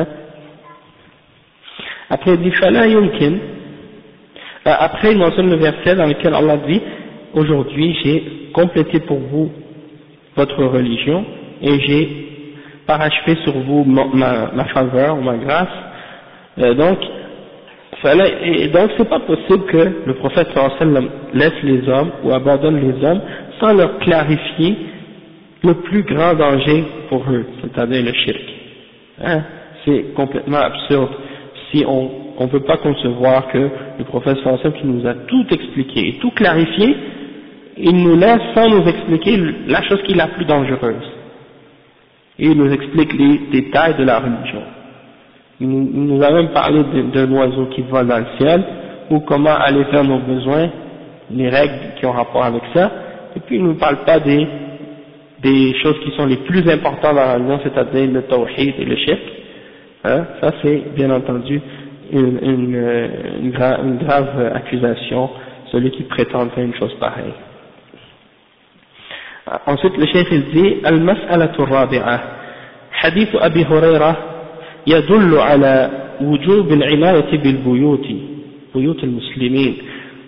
Après il dit fala yumkin. Après il mentionne le verset dans lequel Allah dit: aujourd'hui j'ai complété pour vous votre religion et j'ai parachevé sur vous ma faveur ou ma grâce. Donc c'est pas possible que le prophète sallallahu alayhi wa sallam laisse les hommes ou abandonne les hommes sans leur clarifier le plus grand danger pour eux, c'est-à-dire le shirk. C'est complètement absurde si on ne peut pas concevoir que le prophète sallallahu alayhi wa sallam, qui nous a tout expliqué et tout clarifié, il nous laisse sans nous expliquer la chose qui est la plus dangereuse. et il nous explique les détails de la religion. Il nous a même parlé d'un oiseau qui vole dans le ciel, ou comment aller faire nos besoins, les règles qui ont rapport avec ça, et puis il ne nous parle pas des choses qui sont les plus importantes dans la religion, c'est-à-dire le tawhid et le shirk. Ça c'est bien entendu une grave accusation, celui qui prétend faire une chose pareille. Ensuite le cheikh il dit al-mas'alatu ar-rabi'a hadith Abi Hurayra يدل على وجوب العناية بالبيوت بيوت المسلمين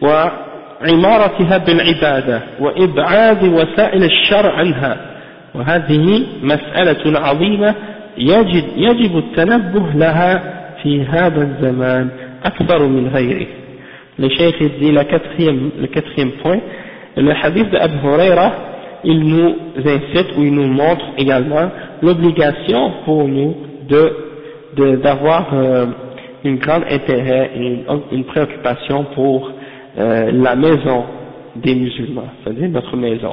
وعمارتها بالعبادة وإبعاد وسائل الشر عنها وهذه مسألة عظيمة يجب التنبه لها في هذا الزمان أكثر من غيره. Le cheikh dit le quatrième point, le hadith d'Abu Hurayra, il nous incite ou il nous montre également l'obligation pour nous d'avoir un grand intérêt et une préoccupation pour la maison des musulmans, c'est-à-dire notre maison,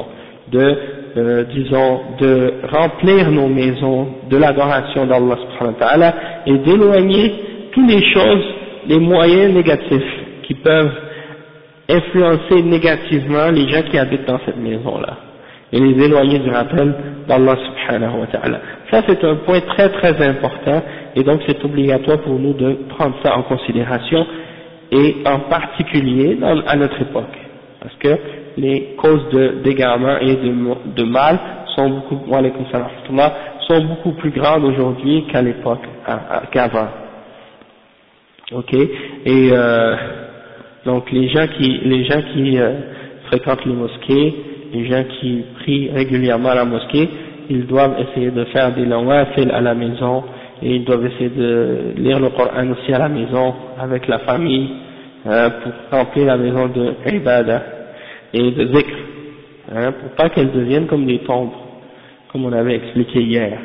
disons, de remplir nos maisons de l'adoration d'Allah subhanahu wa ta'ala et d'éloigner toutes les choses, les moyens négatifs qui peuvent influencer négativement les gens qui habitent dans cette maison-là et les éloigner du rappel d'Allah subhanahu wa ta'ala. Ça c'est un point très très important et donc c'est obligatoire pour nous de prendre ça en considération et en particulier à notre époque parce que les causes d'égarement et de mal sont beaucoup plus grandes aujourd'hui qu'à l'époque, qu'avant. Ok, et donc les gens qui fréquentent les mosquées, les gens qui prient régulièrement à la mosquée, ils doivent essayer de faire des nawafil à la maison et ils doivent essayer de lire le Coran aussi à la maison avec la famille pour remplir la maison de ibadah et de zikr, pour pas qu'elles deviennent comme des tombes, comme on avait expliqué hier.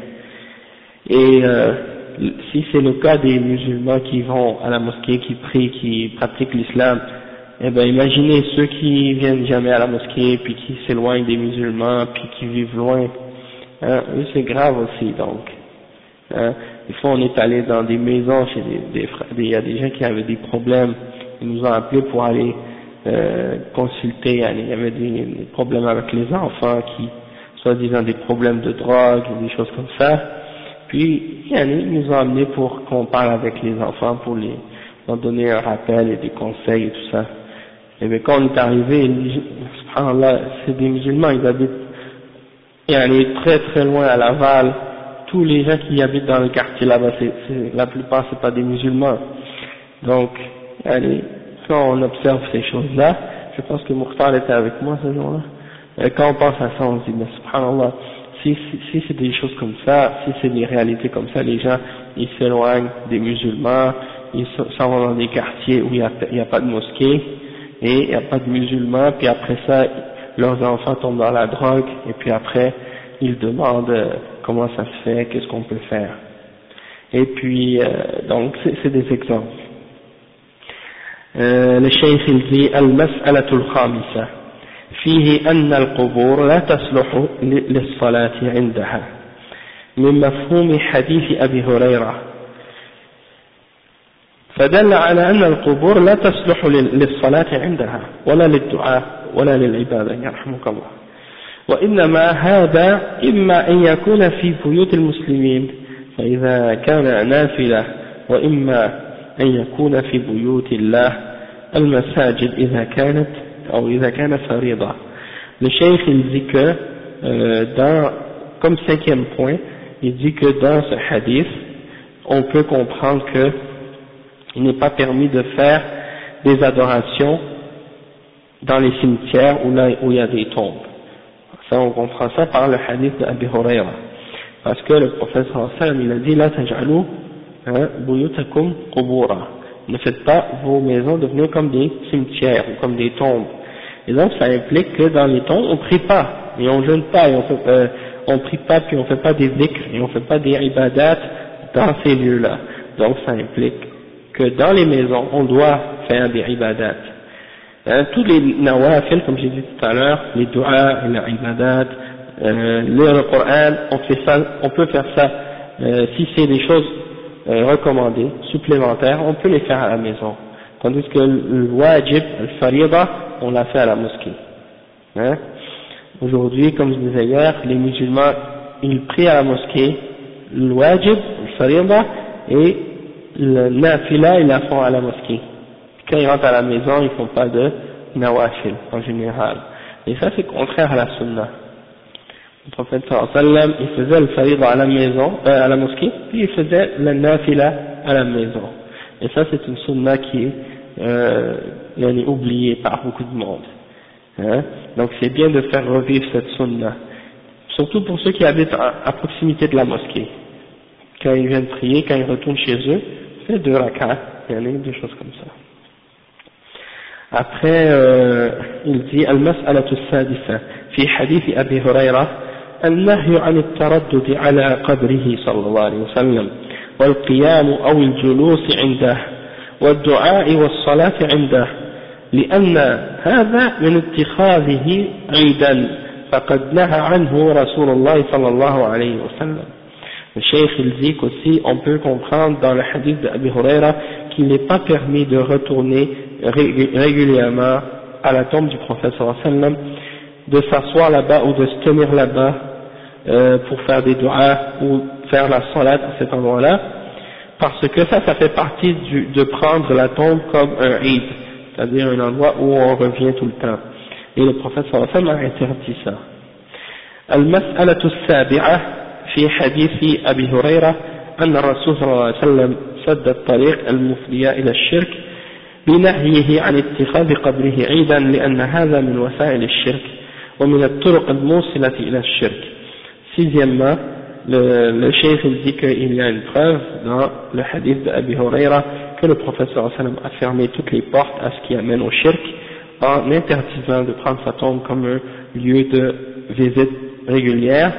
Et si c'est le cas des musulmans qui vont à la mosquée, qui prient, qui pratiquent l'islam, eh ben imaginez ceux qui viennent jamais à la mosquée, puis qui s'éloignent des musulmans, puis qui vivent loin, eux c'est grave aussi donc. Des fois on est allé dans des maisons chez il y a des gens qui avaient des problèmes, ils nous ont appelés pour aller consulter, il y avait des problèmes avec les enfants qui, soi-disant des problèmes de drogue ou des choses comme ça, puis ils nous ont amenés pour qu'on parle avec les enfants, pour leur donner un rappel et des conseils et tout ça. Et bien quand on est arrivé, subhanallah, c'est des musulmans, ils habitent très très loin à Laval, tous les gens qui habitent dans le quartier là-bas, la plupart c'est pas des musulmans, donc quand on observe ces choses-là, je pense que Mukhtar était avec moi ce jour-là, quand on pense à ça, on se dit, mais subhanallah, si c'est des choses comme ça, si c'est des réalités comme ça, les gens, ils s'éloignent des musulmans, ils s'en vont dans des quartiers où il n'y a pas de mosquée, et il n'y a pas de musulmans, puis après ça, leurs enfants tombent dans la drogue, et puis après, ils demandent comment ça se fait, qu'est-ce qu'on peut faire. Et puis, donc, c'est des exemples. Le cheikh il dit al-mas'alatu al-khamisa fihi anna al-qubur la tasluhu lis-salati 'indaha min mafhum hadith Abi Hurayra فدل على أن القبور لا تصلح للصلاة عندها ولا للدعاء ولا للعبادة يرحمك الله وإنما هذا إما أن يكون في بيوت المسلمين فإذا كان نافلة وإما أن يكون في بيوت الله المساجد إذا كانت فريضة. Le cheikh il dit que comme cinquième point, il dit que dans ce hadith on peut comprendre que il n'est pas permis de faire des adorations dans les cimetières où il y a des tombes. Ça on comprend ça par le hadith d'Abi Hurayra, parce que le prophète sallallahu alayhi wa sallam il a dit la taj'alu buyutakum qubura, ne faites pas vos maisons devenir comme des cimetières ou comme des tombes. Et donc ça implique que dans les tombes on prie pas et on jeûne pas et on prie pas puis on fait pas des dhikr et on fait pas des ibadat dans ces lieux-là. Donc ça implique que dans les maisons on doit faire des ibadat. Tous les nawafil, comme j'ai dit tout à l'heure, les du'a et les ibadat, lire le Coran, on peut faire ça, si c'est des choses recommandées, supplémentaires, on peut les faire à la maison. Tandis que le wajib, le fariḍa, on l'a fait à la mosquée. Hein? Aujourd'hui, comme je disais hier, les musulmans, ils prient à la mosquée, le wajib, le fariḍa, et le nafila, ils la font à la mosquée. Quand ils rentrent à la maison, ils font pas de nawafil, en général. Et ça, c'est contraire à la sunna. Le prophète sallallahu alayhi wa sallam, il faisait le fariḍa à la maison, à la mosquée, puis il faisait le nafila à la maison. Et ça, c'est une sunna qui est oubliée par beaucoup de monde. Hein? Donc c'est bien de faire revivre cette sunna. Surtout pour ceux qui habitent à proximité de la mosquée. Quand ils viennent prier, quand ils retournent chez eux, c'est 2 rak'at, des choses comme ça. Après, il dit Al-Mas'alatu Sadisa, fi hadith Abi Huraira, النهي عن التردد على قبره صلى الله عليه وسلم والقيام أو الجلوس عنده والدعاء والصلاة عنده لأن هذا من اتخاذه عيدا فقد نهى عنه رسول الله صلى الله عليه وسلم. Le cheikh il dit qu'aussi on peut comprendre dans le hadith d'Abi Huraira qu'il n'est pas permis de retourner régulièrement à la tombe du prophète sallallahu alayhi wa sallam, de s'asseoir là-bas ou de se tenir là-bas pour faire des du'as ou faire la salat à cet endroit-là, parce que ça fait partie de prendre la tombe comme un eid, c'est-à-dire un endroit où on revient tout le temps. Et le prophète sallallahu alayhi wa sallam a interdit ça. Al-mas'alatu as-sabi'a في حديث أبي هريرة أن الرسول صلى الله عليه وسلم سد الطريق المفضية إلى الشرك بنهيه عن اتخاذ قبره عيدا لأن هذا من وسائل الشرك ومن الطرق الموصلة إلى الشرك. Sixièmement, le cheikh dit qu'il y a une preuve dans le hadith d'Abi Huraira que le prophète sallallahu alayhi wa sallam a fermé toutes les portes à ce qui amène au shirk en interdisant de prendre sa tombe comme un lieu de visite régulière,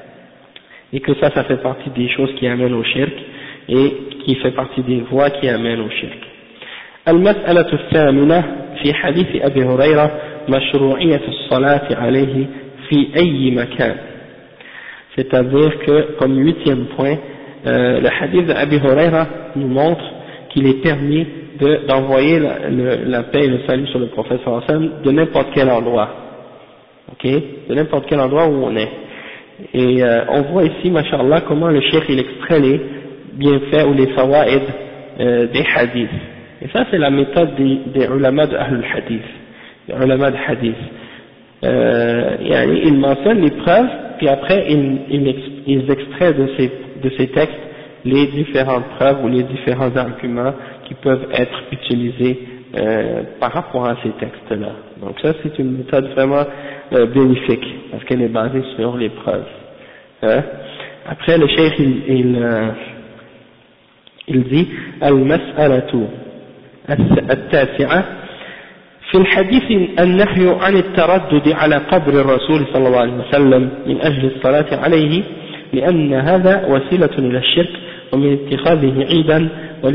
et que ça fait partie des choses qui amènent au shirk et qui fait partie des voies qui amènent au shirk. المسألة الثامنة في حديث أبي هريرة مشروعية الصلاة عليه في أي مكان. C'est-à-dire que, comme 8e point, le hadith d'Abi Huraira nous montre qu'il est permis d'envoyer la paix et le salut sur le prophète sallallahu alayhi wa sallam de n'importe quel endroit. Ok? De n'importe quel endroit où on est. Et on voit ici, mashallah, comment le cheikh il extrait les bienfaits ou les fawaïd des hadiths. Et ça, c'est la méthode des ulama de Ahlul Hadith, des ulama de Hadith. Ils mentionnent les preuves, puis après ils extraient de ces textes les différentes preuves ou les différents arguments qui peuvent être utilisés par rapport à ces textes-là. Donc ça, c'est une méthode vraiment bénéfique, parce qu'elle est basée sur les preuves. Hein? Après, le cheikh il dit Al-Mas'alatu التاسعة في الحديث النهي عن التردد على قبر الرسول صلى الله عليه وسلم من أجل الصلاة عليه لأن هذا وسيلة إلى الشرك ومن اتخاذه عيدا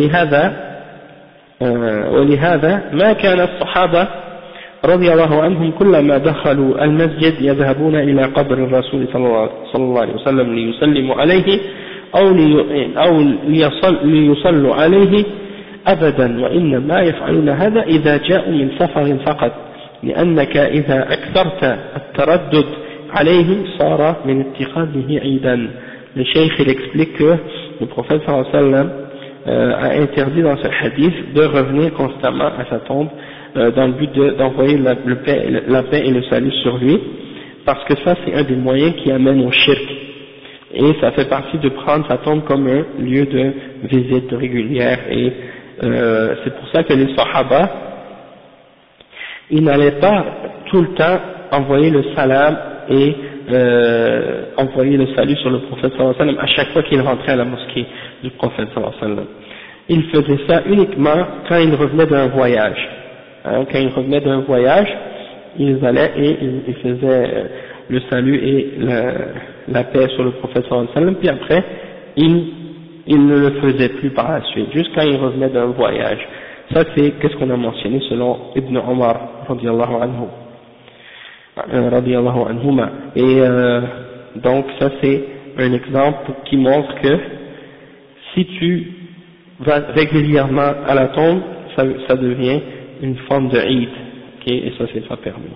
ولهذا ما كان الصحابة رضي الله عنهم كلما دخلوا المسجد يذهبون إلى قبر الرسول صلى الله عليه وسلم ليسلموا عليه أو ليصلوا عليه أبدا وإنما يفعلون هذا إذا جاءوا من سفر فقط لأنك إذا أكثرت التردد عليه صار من اتخاذه عيدا. Le cheikh il explique que le prophète sallallahu alayhi wa sallam a interdit dans ce hadith de revenir constamment à sa tombe dans le but d'envoyer la paix et le salut sur lui, parce que ça c'est un des moyens qui amène au shirk, et ça fait partie de prendre sa tombe comme un lieu de visite régulière. Et c'est pour ça que les sahaba ils n'allaient pas tout le temps envoyer le salam et envoyer le salut sur le prophète sallallahu alayhi wa sallam à chaque fois qu'il rentrait à la mosquée du prophète sallallahu alayhi wa sallam. Ils faisaient ça uniquement quand ils revenaient d'un voyage. Hein, quand ils revenaient d'un voyage, ils allaient et ils faisaient le salut et la paix sur le prophète sallallahu alayhi wa sallam, puis après ils ne le faisaient plus par la suite, juste quand ils revenaient d'un voyage. Ça c'est qu'est-ce qu'on a mentionné selon Ibn Omar radiyallahu anhu. radiyallahu anhuma. Et donc ça c'est un exemple qui montre que si tu vas régulièrement à la tombe, ça devient une forme de Eid, okay, et ça c'est pas permis.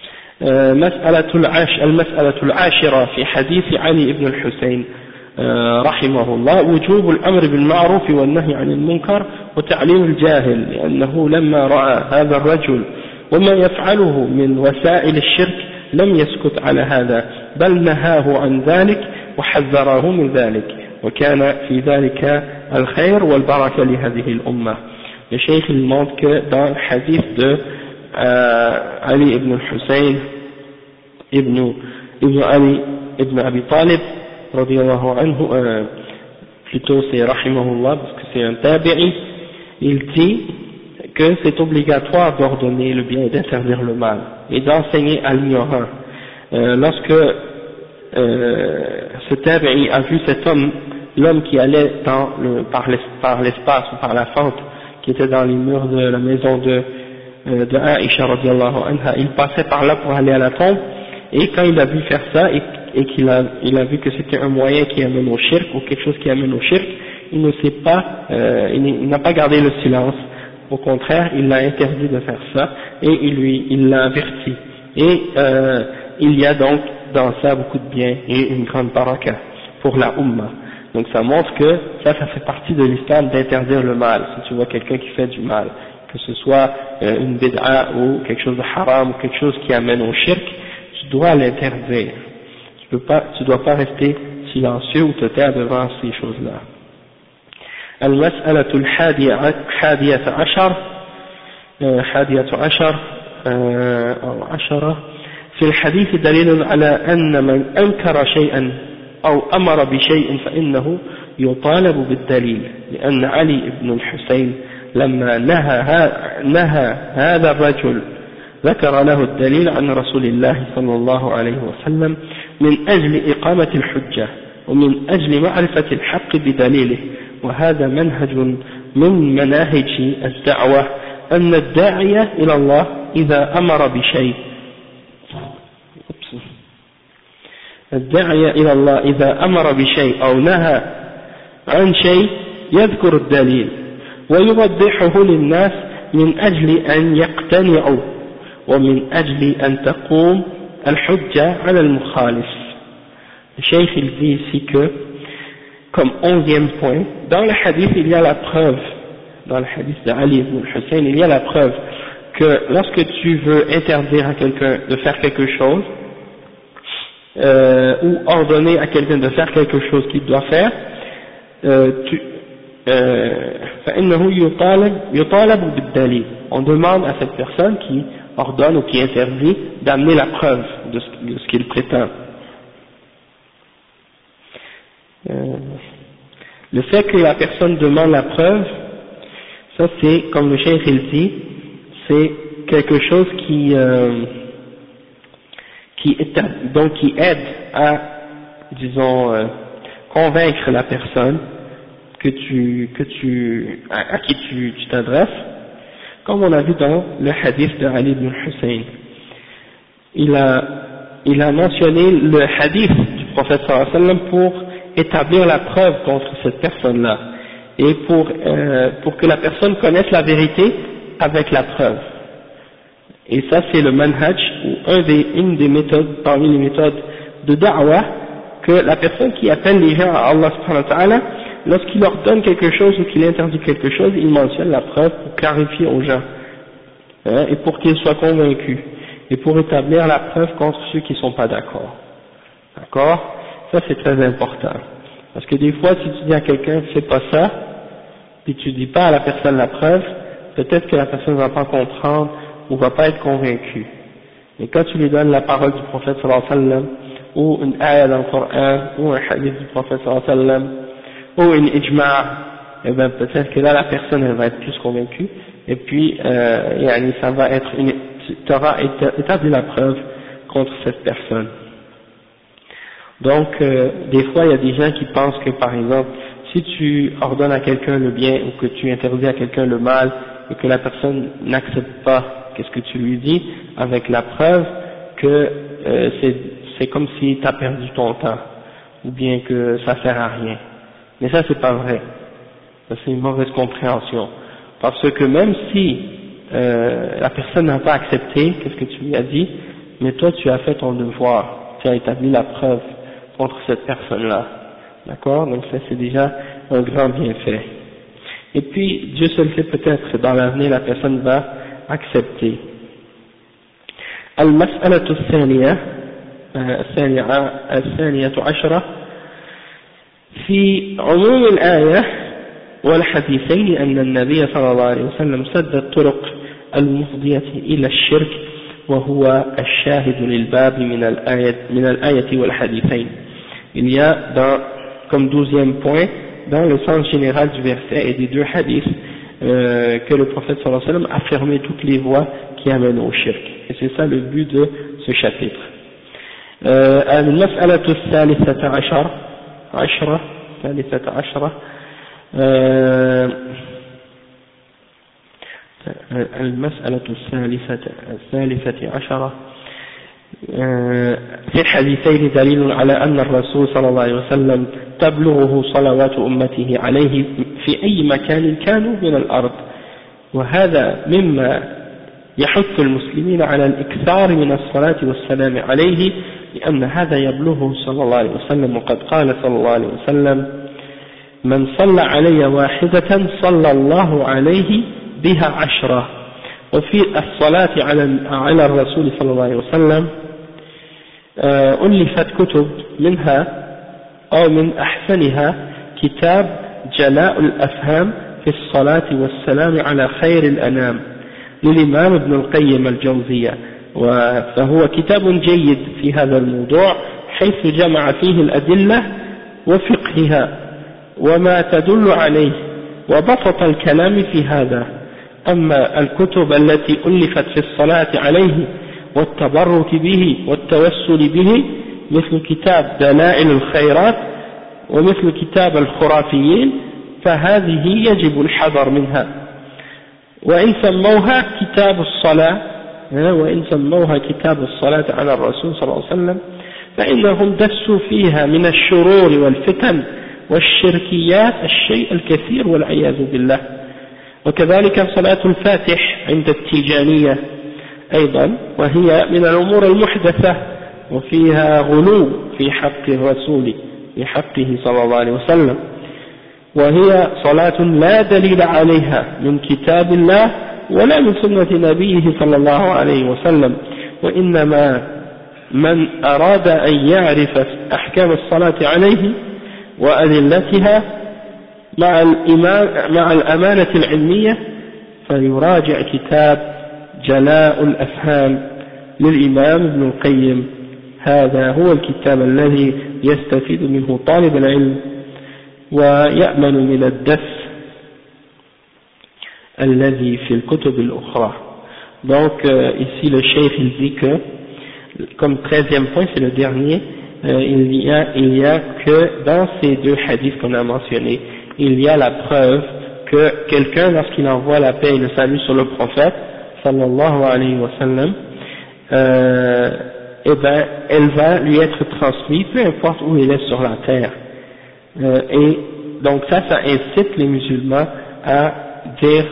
المسألة العاشرة في حديث علي بن الحسين رحمه الله وجوب الأمر بالمعروف والنهي عن المنكر وتعليم الجاهل، لأنه لما رأى هذا الرجل وما يفعله من وسائل الشرك لم يسكت على هذا بل نهاه عن ذلك وحذره من ذلك وكان في ذلك الخير والبركة لهذه الأمة. Le cheikh il montre que dans le hadith de Ali ibn al-Hussein ibn Ali ibn Abi Talib radiyallahu anhu, plutôt c'est rahimahullah parce que c'est un tabi'i, il dit que c'est obligatoire d'ordonner le bien et d'interdire le mal et d'enseigner à l'ignorant. Lorsque ce tabi'i a vu cet homme, l'homme qui allait par l'espace ou par la fente qui était dans les murs de la maison de Aïcha radiyallahu anha, il passait par là pour aller à la tombe, et quand il a vu faire ça et qu'il a vu que c'était un moyen qui amène au shirk ou quelque chose qui amène au shirk, il ne s'est pas, il n'a pas gardé le silence. Au contraire, il l'a interdit de faire ça et il l'a averti. Et il y a donc dans ça beaucoup de bien et une grande baraka pour la Ummah. Donc ça montre que ça fait partie de l'islam d'interdire le mal. Si tu vois quelqu'un qui fait du mal, que ce soit une bid'a ou quelque chose de haram ou quelque chose qui amène au shirk, tu dois l'interdire. Tu dois pas rester silencieux ou te taire devant ces choses-là. المسألة الحادية عشر أو عشرة في الحديث دليل على أن من أنكر شيئا أو أمر بشيء فإنه يطالب بالدليل، لأن علي بن الحسين لما نهى هذا الرجل ذكر له الدليل عن رسول الله صلى الله عليه وسلم من أجل إقامة الحجة ومن أجل معرفة الحق بدليله. وهذا منهج من مناهج الدعوة أن الداعية إلى الله إذا أمر بشيء إذا أمر بشيء أو نهى عن شيء يذكر الدليل ويوضحه للناس من أجل أن يقتنعوا ومن أجل أن تقوم الحجة على المخالف. Le cheikh il dit ici que, comme 11e point, dans le hadith il y a la preuve, dans le hadith de Ali ibn Hussein il y a la preuve que lorsque tu veux interdire à quelqu'un de faire quelque chose, ou ordonner à quelqu'un de faire quelque chose qu'il doit faire, فإنه يطالب بالدليل. On demande à cette personne qui ordonne ou qui interdit d'amener la preuve de ce qu'il prétend. Le fait que la personne demande la preuve, ça c'est, comme le cheikh il dit, c'est quelque chose qui aide à, disons, convaincre la personne à qui tu t'adresses, comme on a vu dans le hadith de Ali ibn Hussein. Il a mentionné le hadith du prophète sallallahu alayhi wa sallam pour établir la preuve contre cette personne-là et pour que la personne connaisse la vérité avec la preuve. Et ça c'est le manhaj, ou une des méthodes parmi les méthodes de da'wah, que la personne qui appelle les gens à Allah subhanahu wa ta'ala, lorsqu'il leur donne quelque chose ou qu'il interdit quelque chose, il mentionne la preuve pour clarifier aux gens, et pour qu'ils soient convaincus, et pour établir la preuve contre ceux qui ne sont pas d'accord. D'accord? Ça c'est très important. Parce que des fois si tu dis à quelqu'un c'est pas ça, et tu dis pas à la personne la preuve, peut-être que la personne ne va pas comprendre ou va pas être convaincue. Et quand tu lui donnes la parole du prophète sallallahu alayhi wa sallam, ou une ayah dans le Coran, ou un hadith du prophète sallallahu alayhi wa sallam, ou une ijma', et bien peut-être que là la personne elle va être plus convaincue, et puis ça va être tu auras établi la preuve contre cette personne. Donc des fois il y a des gens qui pensent que par exemple si tu ordonnes à quelqu'un le bien ou que tu interdis à quelqu'un le mal et que la personne n'accepte pas qu'est-ce que tu lui dis avec la preuve que c'est comme si tu as perdu ton temps, ou bien que ça sert à rien. Mais ça c'est pas vrai. Ça c'est une mauvaise compréhension. Parce que même si la personne n'a pas accepté qu'est-ce que tu lui as dit, mais toi tu as fait ton devoir, tu as établi la preuve contre cette personne-là. D'accord? Donc ça c'est déjà un grand bienfait. Et puis Dieu seul sait, peut-être que dans l'avenir la personne va accepter. المسألة الثانية عشرة في عموم الآية والحديثين أن النبي صلى الله عليه وسلم سد الطرق المفضية إلى الشرك وهو الشاهد للباب من الآية والحديثين. Il y a comme 12e point, dans le sens général du verset et des deux hadiths, que le prophète sallallahu alayhi wa sallam a fermé toutes les voies qui amènent au shirk. Et c'est ça le but de ce chapitre. المسألة الثالثة عشرة المسألة الثالثة عشرة في الحديثين دليل على أن الرسول صلى الله عليه وسلم تبلغه صلوات أمته عليه في أي مكان كانوا من الأرض، وهذا مما يحث المسلمين على الإكثار من الصلاة والسلام عليه، لأن هذا يبلغه صلى الله عليه وسلم، وقد قال صلى الله عليه وسلم: من صلى علي واحدة صلى الله عليه بها عشرة. وفي الصلاة على الرسول صلى الله عليه وسلم ألفت كتب، منها أو من أحسنها كتاب جلاء الأفهام في الصلاة والسلام على خير الأنام للإمام ابن القيم الجوزية، فهو كتاب جيد في هذا الموضوع، حيث جمع فيه الأدلة وفقهها وما تدل عليه وبسط الكلام في هذا. أما الكتب التي ألفت في الصلاة عليه والتبرك به والتوسل به مثل كتاب دلائل الخيرات ومثل كتاب الخرافيين فهذه يجب الحذر منها، وإن سموها كتاب الصلاة على الرسول صلى الله عليه وسلم فإنهم دسوا فيها من الشرور والفتن والشركيات الشيء الكثير والعياذ بالله. وكذلك صلاة الفاتح عند التيجانية أيضا، وهي من الأمور المحدثة وفيها غلو في حق الرسول في حقه صلى الله عليه وسلم، وهي صلاة لا دليل عليها من كتاب الله ولا من سنة نبيه صلى الله عليه وسلم، وإنما من أراد أن يعرف أحكام الصلاة عليه وأدلتها مع الأمانة العلمية فيراجع كتاب جلاء الأفهام للإمام ابن القيم. هذا هو الكتاب الذي يستفيد منه طالب العلم ويأمن من الدس الذي في الكتب الأخرى. Donc ici le cheikh il dit que comme 13e point, c'est le dernier, il y a que dans ces deux hadiths qu'on a mentionnés, il y a la preuve que quelqu'un, lorsqu'il envoie la paix et le salut sur le prophète sallallahu alayhi wa sallam, eh ben, elle va lui être transmise, peu importe où il est sur la terre. Et donc ça incite les musulmans à dire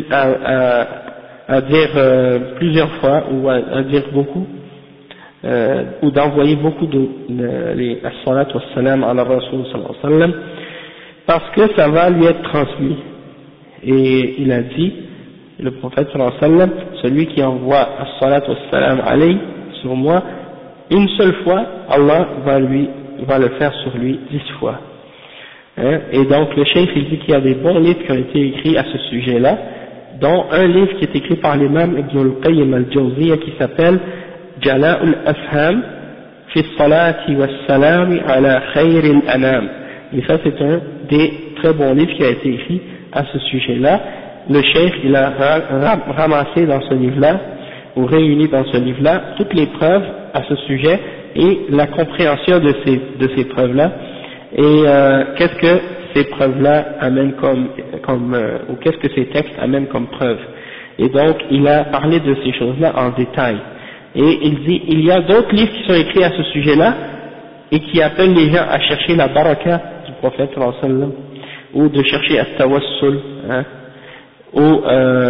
plusieurs fois ou à dire beaucoup, ou d'envoyer beaucoup les as-salat wa salam ala Rasul sallallahu alayhi wa sallam, parce que ça va lui être transmis. Et il a dit, le prophète sallallahu alayhi wa sallam, celui qui envoie as-salat wa salam alayhi sur moi une seule fois, Allah va le faire sur lui 10 fois. Et donc le cheikh il dit qu'il y a des bons livres qui ont été écrits à ce sujet-là, dont un livre qui est écrit par l'imam Ibn al-Qayyim al-Jawziyya qui s'appelle Jala' al-Afham fi salati wa salami ala khayr al-anam. Et ça c'est un des très bons livres qui a été écrit à ce sujet-là. Le cheikh il a ramassé dans ce livre-là, ou réuni dans ce livre-là, toutes les preuves à ce sujet et la compréhension de ces preuves-là, et qu'est-ce que ces preuves-là amènent ou qu'est-ce que ces textes amènent comme preuve. Et donc il a parlé de ces choses-là en détail. Et il dit, il y a d'autres livres qui sont écrits à ce sujet-là, et qui appellent les gens à chercher la baraka du prophète sallallahu alayhi wa sallam, ou de chercher at-tawassul, hein, ou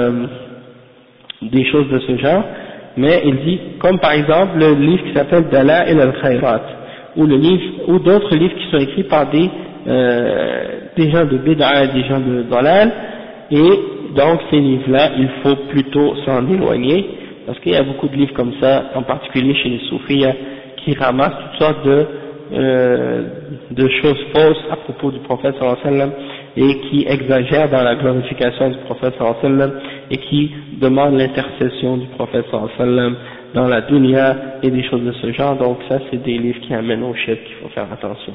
des choses de ce genre. Mais il dit, comme par exemple le livre qui s'appelle Dala'il al-Khayrat, ou le livre, ou d'autres livres qui sont écrits par des gens de bid'a, des gens de dalal, et donc ces livres-là, il faut plutôt s'en éloigner, parce qu'il y a beaucoup de livres comme ça, en particulier chez les soufis, qui ramassent toutes sortes de choses fausses à propos du prophète sallallahu alayhi wa sallam, et qui exagèrent dans la glorification du prophète sallallahu alayhi wa sallam, et qui demandent l'intercession du prophète sallallahu alayhi wa sallam dans la dunya, et des choses de ce genre. Donc ça, c'est des livres qui amènent au shirk, qu'il faut faire attention.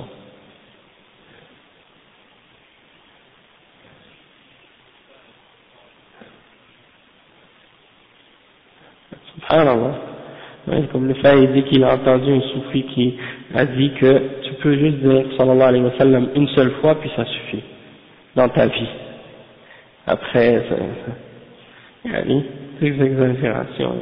Subhanallah. Oui, comme le fait, il dit qu'il a entendu un soufi qui a dit que tu peux juste dire sallallahu alayhi wa sallam une seule fois, puis ça suffit dans ta vie. Après, c'est des exagérations.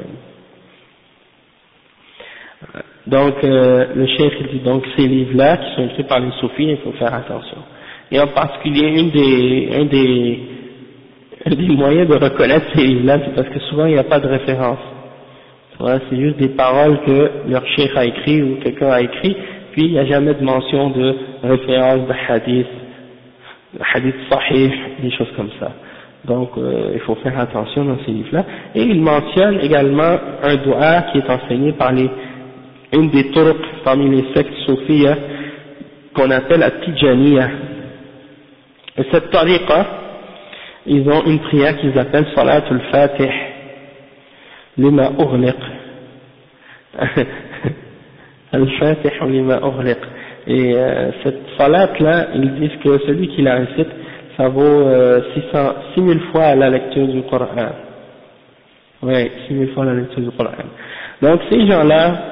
Donc, le cheikh il dit donc ces livres-là qui sont écrits par les soufis, il faut faire attention. Et en particulier, un des moyens de reconnaître ces livres-là, c'est parce que souvent il n'y a pas de référence. Voilà, c'est juste des paroles que leur cheikh a écrit ou quelqu'un a écrit, puis il n'y a jamais de mention de référence de hadith sahih, des choses comme ça. Donc il faut faire attention dans ces livres-là. Et il mentionne également un dua qui est enseigné par une des turuq parmi les sectes soufiyya qu'on appelle la Tijaniya. Et cette tariqa, ils ont une prière qu'ils appellent Salatul Fatih lima ughliq. Al-Fatih lima ughliq. Et cette salat là, ils disent que celui qui la récite, ça vaut 6000 fois la lecture du Coran. Oui, 6000 fois la lecture du Coran. Donc ces gens-là,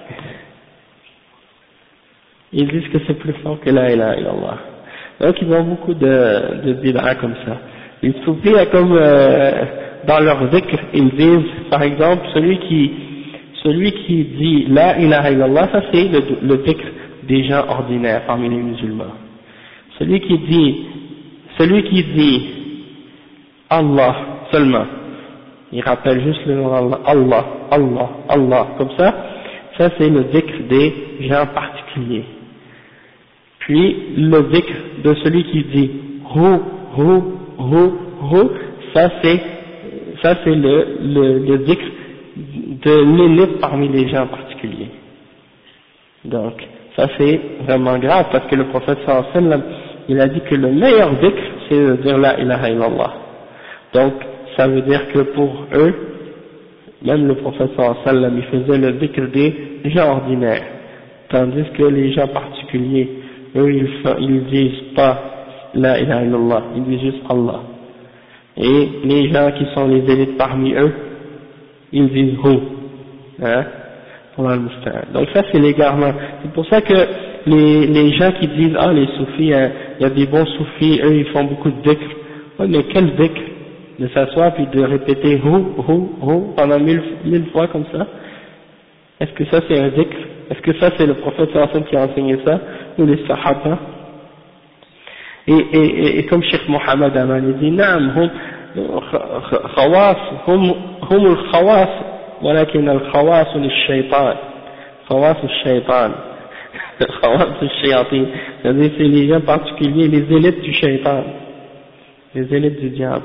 ils disent que c'est plus fort que la ilaha illallah. Donc ils ont beaucoup de bid'a comme ça. Les soufis, comme dans leur zikr, ils disent, par exemple, celui qui dit la ilaha illallah, ça c'est le zikr des gens ordinaires parmi les musulmans. Celui qui dit Allah seulement, il rappelle juste le nom d'Allah, Allah, Allah, Allah, comme ça c'est le zikr des gens particuliers. Puis le zikr de celui qui dit hu, ça c'est le zikr de l'élite parmi les gens particuliers. Donc ça c'est vraiment grave, parce que le prophète sallallahu alayhi wa sallam, il a dit que le meilleur zikr c'est de dire la ilaha illallah. Donc ça veut dire que pour eux, même le prophète sallallahu alayhi wa sallam, il faisait le zikr des gens ordinaires, tandis que les gens particuliers, eux ils disent pas la ilaha illallah, ils disent juste Allah. Et les gens qui sont les élites parmi eux, ils disent hu, hein, donc ça c'est l'égarement. C'est pour ça que les gens qui disent les soufis, il y a des bons soufis, eux ils font beaucoup de dhikr. Ouais, mais quel dhikr? De s'asseoir puis de répéter hu pendant mille fois comme ça? Est-ce que ça c'est un dhikr? Est-ce que ça c'est le prophète sallallahu qui a enseigné ça, ou les sahaba? Et comme Cheikh Mohammed Aman dit, naam, hum al-khawas, ولكن الخواص للشيطان خواص الشيطان خواص الشياطين, c'est-à-dire c'est les gens particuliers, les élites du shaitan, les élites du diable.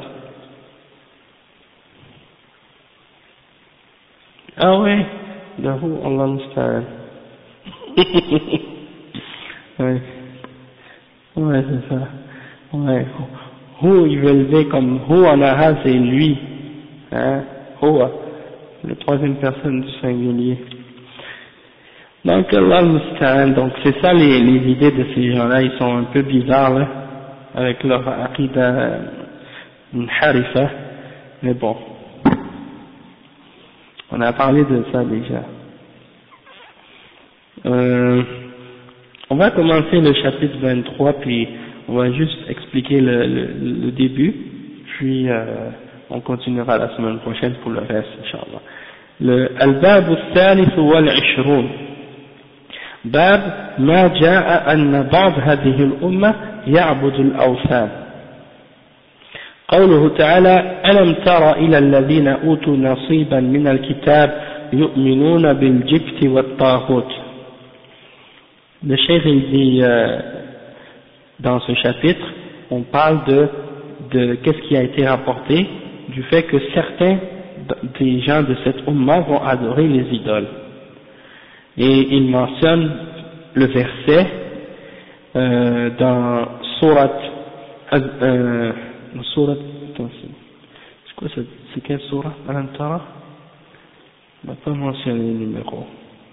Ah ouais, dahu Allah musta'an. Ouais, c'est ça. Ouais, hu il veut lever comme hu en arabe c'est lui, hein, huwa, la troisième personne du singulier. Donc Allah musta'an, donc c'est ça les idées de ces gens-là, ils sont un peu bizarres là, avec leur aqida harifa, mais bon, on a parlé de ça déjà. On va commencer le chapitre 23, puis on va juste expliquer le début, puis on continuera la semaine prochaine pour le reste, Inch'Allah. الباب الثالث والعشرون باب ما جاء أن بعض هذه الأمة يعبد الأوثان. قوله تعالى ألم تر إلى الذين أوتوا نصيبا من الكتاب يؤمنون بالجبت والطاغوت. Le cheikh il dit dans ce chapitre, on parle de qu'est-ce qui a été rapporté du fait que certains des gens de cette umma vont adorer les idoles. Et il mentionne le verset dans Surat c'est quoi ça, c'est quelle Surat Alam Tara? Il n'a pas mentionné le numéro.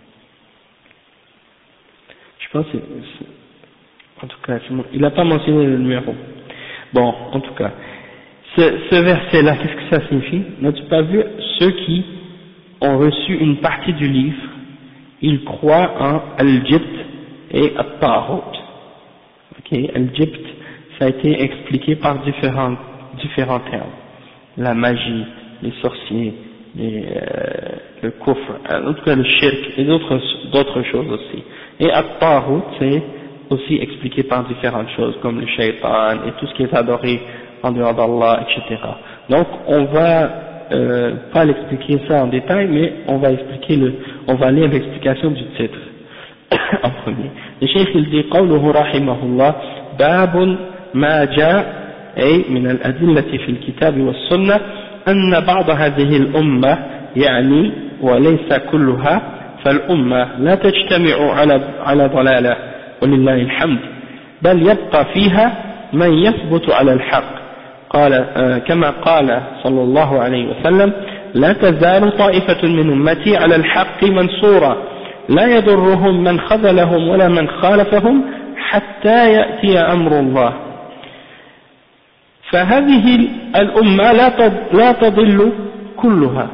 Je pense que en tout cas, il n'a pas mentionné le numéro. Bon, en tout cas, ce verset-là, qu'est-ce que ça signifie? N'as-tu pas vu ceux qui ont reçu une partie du livre, ils croient en Al-Jibt et At-Taghut. Ok, Al-Jibt, ça a été expliqué par différents termes. La magie, les sorciers, le kufr, en tout cas le shirk et d'autres choses aussi. Et At-Taghut, c'est aussi expliqué par différentes choses comme le shaitan et tout ce qui est adoré en dehors d'Allah, etc. Donc on va pas l'expliquer ça en détail, mais on va lire l'explication du titre en premier. Le cheikh il dit قوله رحمه الله باب ما جاء أي من الأدلة في الكتاب والسنة أن بعض هذه الأمة يعني وليس كلها فالأمة لا تجتمع على ضلالة ولله الحمد بل يبقى فيها من يثبت على الحق قال كما قال صلى الله عليه وسلم لا تزال طائفة من أمتي على الحق منصورة لا يضرهم من خذلهم ولا من خالفهم حتى يأتي أمر الله فهذه الأمة لا تضل كلها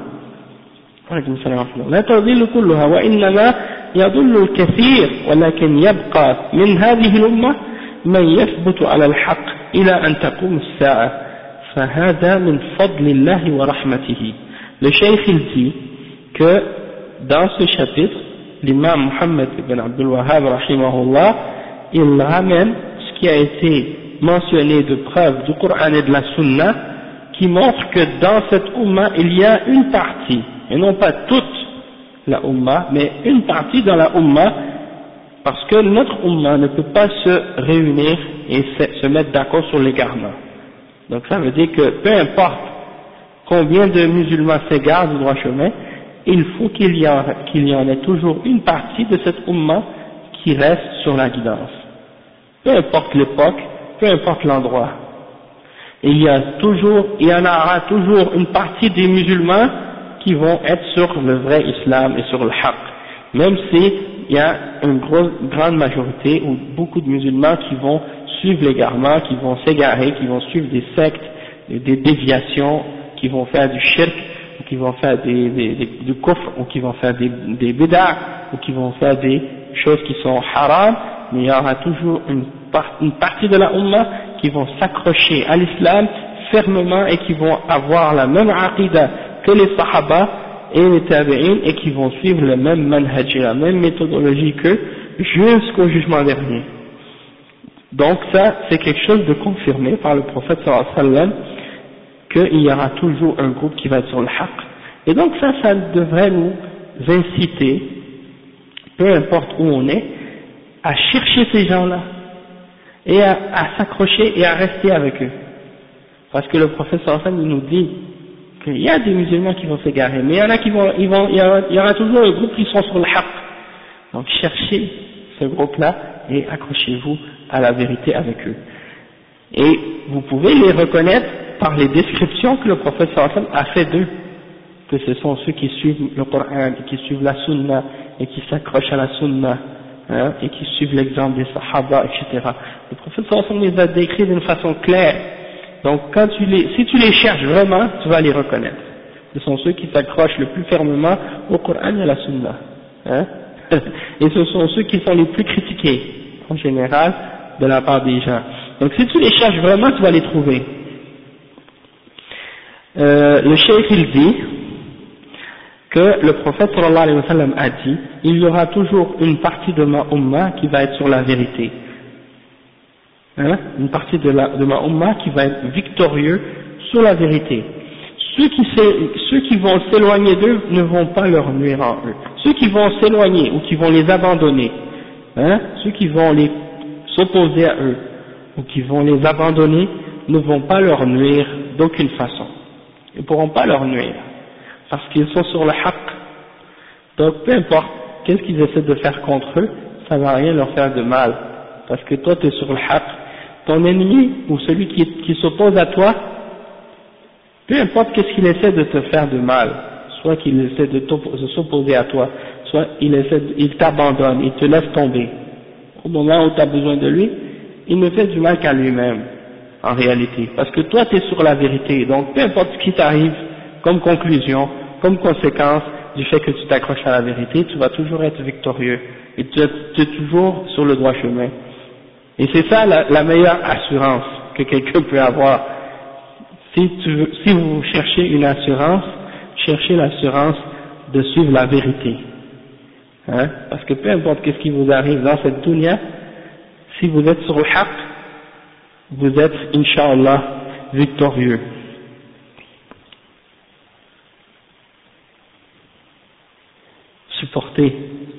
لا تضل كلها وإنما يضل الكثير ولكن يبقى من هذه الأمة من يثبت على الحق إلى أن تقوم الساعة فهذا من فضل الله ورحمته. Le cheikh il dit que dans ce chapitre l'imam Muhammad ibn Abdul Wahhab rahimahullah il ramène ce qui a été mentionné de preuves du Coran et de la Sunna qui montre que dans cette Ummah il y a une partie, et non pas toute la Ummah, mais une partie dans la Ummah, parce que notre Ummah ne peut pas se réunir et se mettre d'accord sur l'égarement. Donc ça veut dire que peu importe combien de musulmans s'égarent du droit chemin, il faut qu'il y en ait toujours une partie de cette Ummah qui reste sur la guidance. Peu importe l'époque, peu importe l'endroit. Et il y en aura toujours une partie des musulmans qui vont être sur le vrai islam et sur le haqq. Même si il y a une grande majorité ou beaucoup de musulmans qui vont suivre l'égarement, qui vont s'égarer, qui vont suivre des sectes, des déviations, qui vont faire du shirk, ou qui vont faire du kufr, ou qui vont faire des bid'ah, ou qui vont faire des choses qui sont haram, mais il y aura toujours une partie de la Ummah qui vont s'accrocher à l'islam fermement et qui vont avoir la même aqidah que les sahaba et les tabi'in et qui vont suivre le même manhaj et la même méthodologie qu'eux jusqu'au jugement dernier. Donc ça, c'est quelque chose de confirmé par le prophète sallallahu alayhi wa sallam, qu'il y aura toujours un groupe qui va être sur le haqq. Et donc ça devrait nous inciter, peu importe où on est, à chercher ces gens-là et à s'accrocher et à rester avec eux. Parce que le prophète sallallahu alayhi wa sallam nous dit qu'il y a des musulmans qui vont s'égarer, mais il y en a il y aura toujours un groupe qui sont sur le haqq. Donc cherchez ce groupe-là et accrochez-vous à la vérité avec eux. Et vous pouvez les reconnaître par les descriptions que le prophète sallallahu alayhi wa sallam a fait d'eux, que ce sont ceux qui suivent le Coran, et qui suivent la Sunna, et qui s'accrochent à la Sunna, hein, et qui suivent l'exemple des Sahaba, etc. Le prophète sallallahu alayhi wa sallam les a décrits d'une façon claire. Donc si tu les cherches vraiment, tu vas les reconnaître. Ce sont ceux qui s'accrochent le plus fermement au Coran et à la Sunna. Hein. Et ce sont ceux qui sont les plus critiqués, en général, de la part des gens. Donc si tu les cherches vraiment, tu vas les trouver. Le cheikh il dit que le prophète sallallahu alayhi wa sallam a dit, il y aura toujours une partie de ma umma qui va être sur la vérité. Une partie de ma umma qui va être victorieux sur la vérité. Ceux qui vont s'éloigner d'eux ne vont pas leur nuire en eux. Ceux qui vont s'éloigner ou qui vont les abandonner, ceux qui vont s'opposer à eux ou qui vont les abandonner ne vont pas leur nuire d'aucune façon. Ils ne pourront pas leur nuire parce qu'ils sont sur le haqq. Donc peu importe qu'est-ce qu'ils essaient de faire contre eux, ça ne va rien leur faire de mal parce que toi tu es sur le haqq. Ton ennemi ou celui qui s'oppose à toi, peu importe qu'est-ce qu'il essaie de te faire de mal, soit qu'il essaie de s'opposer à toi, soit il t'abandonne, il te laisse tomber. Au moment où tu as besoin de lui, il ne fait du mal qu'à lui-même, en réalité. Parce que toi tu es sur la vérité, donc peu importe ce qui t'arrive, comme conclusion, comme conséquence du fait que tu t'accroches à la vérité, tu vas toujours être victorieux, et tu es toujours sur le droit chemin. Et c'est ça la meilleure assurance que quelqu'un peut avoir. Si vous cherchez une assurance, cherchez l'assurance de suivre la vérité. Parce que peu importe qu'est-ce qui vous arrive dans cette dunya, si vous êtes sur le haqq, vous êtes, Inch'Allah, victorieux. Supportez.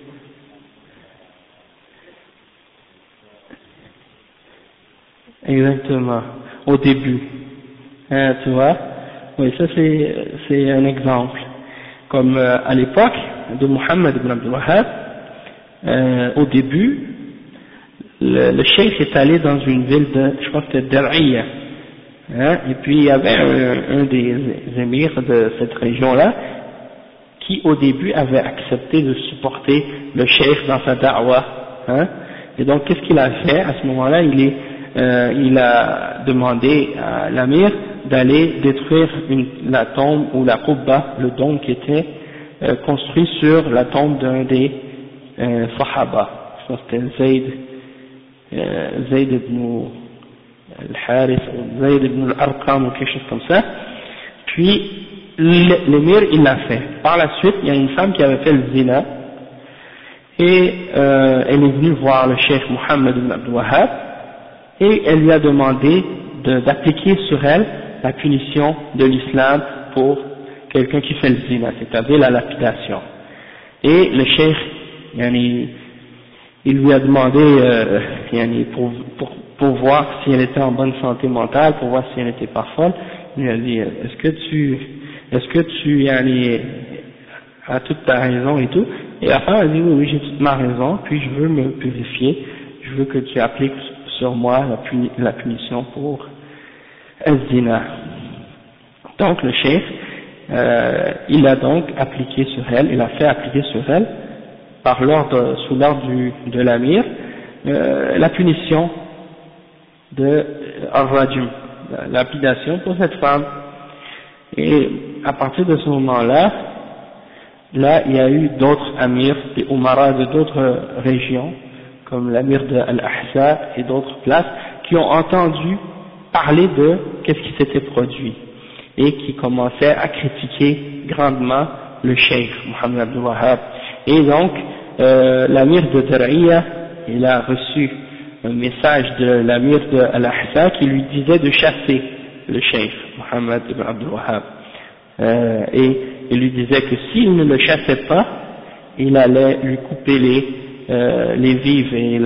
Exactement, au début. Tu vois, oui, ça c'est un exemple. Comme à l'époque de Mohammed ibn Abdul Wahhab, au début, le cheikh est allé dans une ville je crois que c'était Dar'iyya, et puis il y avait un des émirs de cette région-là, qui au début avait accepté de supporter le cheikh dans sa da'wah, et donc qu'est-ce qu'il a fait à ce moment-là? Il a demandé à l'amir d'aller détruire la tombe ou la qubba, le dôme qui était construit sur la tombe d'un des sahaba. Je pense que c'était Zayd ibn al-Harith ou Zayd ibn al-Arqam ou quelque chose comme ça. Puis l'émir il l'a fait. Par la suite il y a une femme qui avait fait le zina et elle est venue voir le cheikh Mohammed ibn Abdul Wahhab et elle lui a demandé d'appliquer sur elle la punition de l'islam pour quelqu'un qui fait le zina, c'est-à-dire la lapidation. Et le cheikh, il lui a demandé pour voir si elle était en bonne santé mentale, pour voir si elle n'était pas folle. Il lui a dit, est-ce que tu as toute ta raison et tout? Et la femme a dit, oui, j'ai toute ma raison, puis je veux me purifier, je veux que tu appliques sur moi la punition pour az-zina. Donc le cheikh, il a donc appliqué sur elle, il a fait appliquer sur elle, sous l'ordre de l'amir, la punition de ar-rajm, la lapidation pour cette femme. Et à partir de ce moment-là, il y a eu d'autres amirs, des umaras de d'autres régions, comme l'amir de Al-Ahsa et d'autres places, qui ont entendu parler de qu'est-ce qui s'était produit et qui commençaient à critiquer grandement le cheikh Mohammed Abdul Wahhab. Et donc l'amir de Dar'iyya, il a reçu un message de l'amir de Al-Ahsa qui lui disait de chasser le cheikh Mohammed ibn Abdul Wahhab, et il lui disait que s'il ne le chassait pas, il allait lui couper les vives et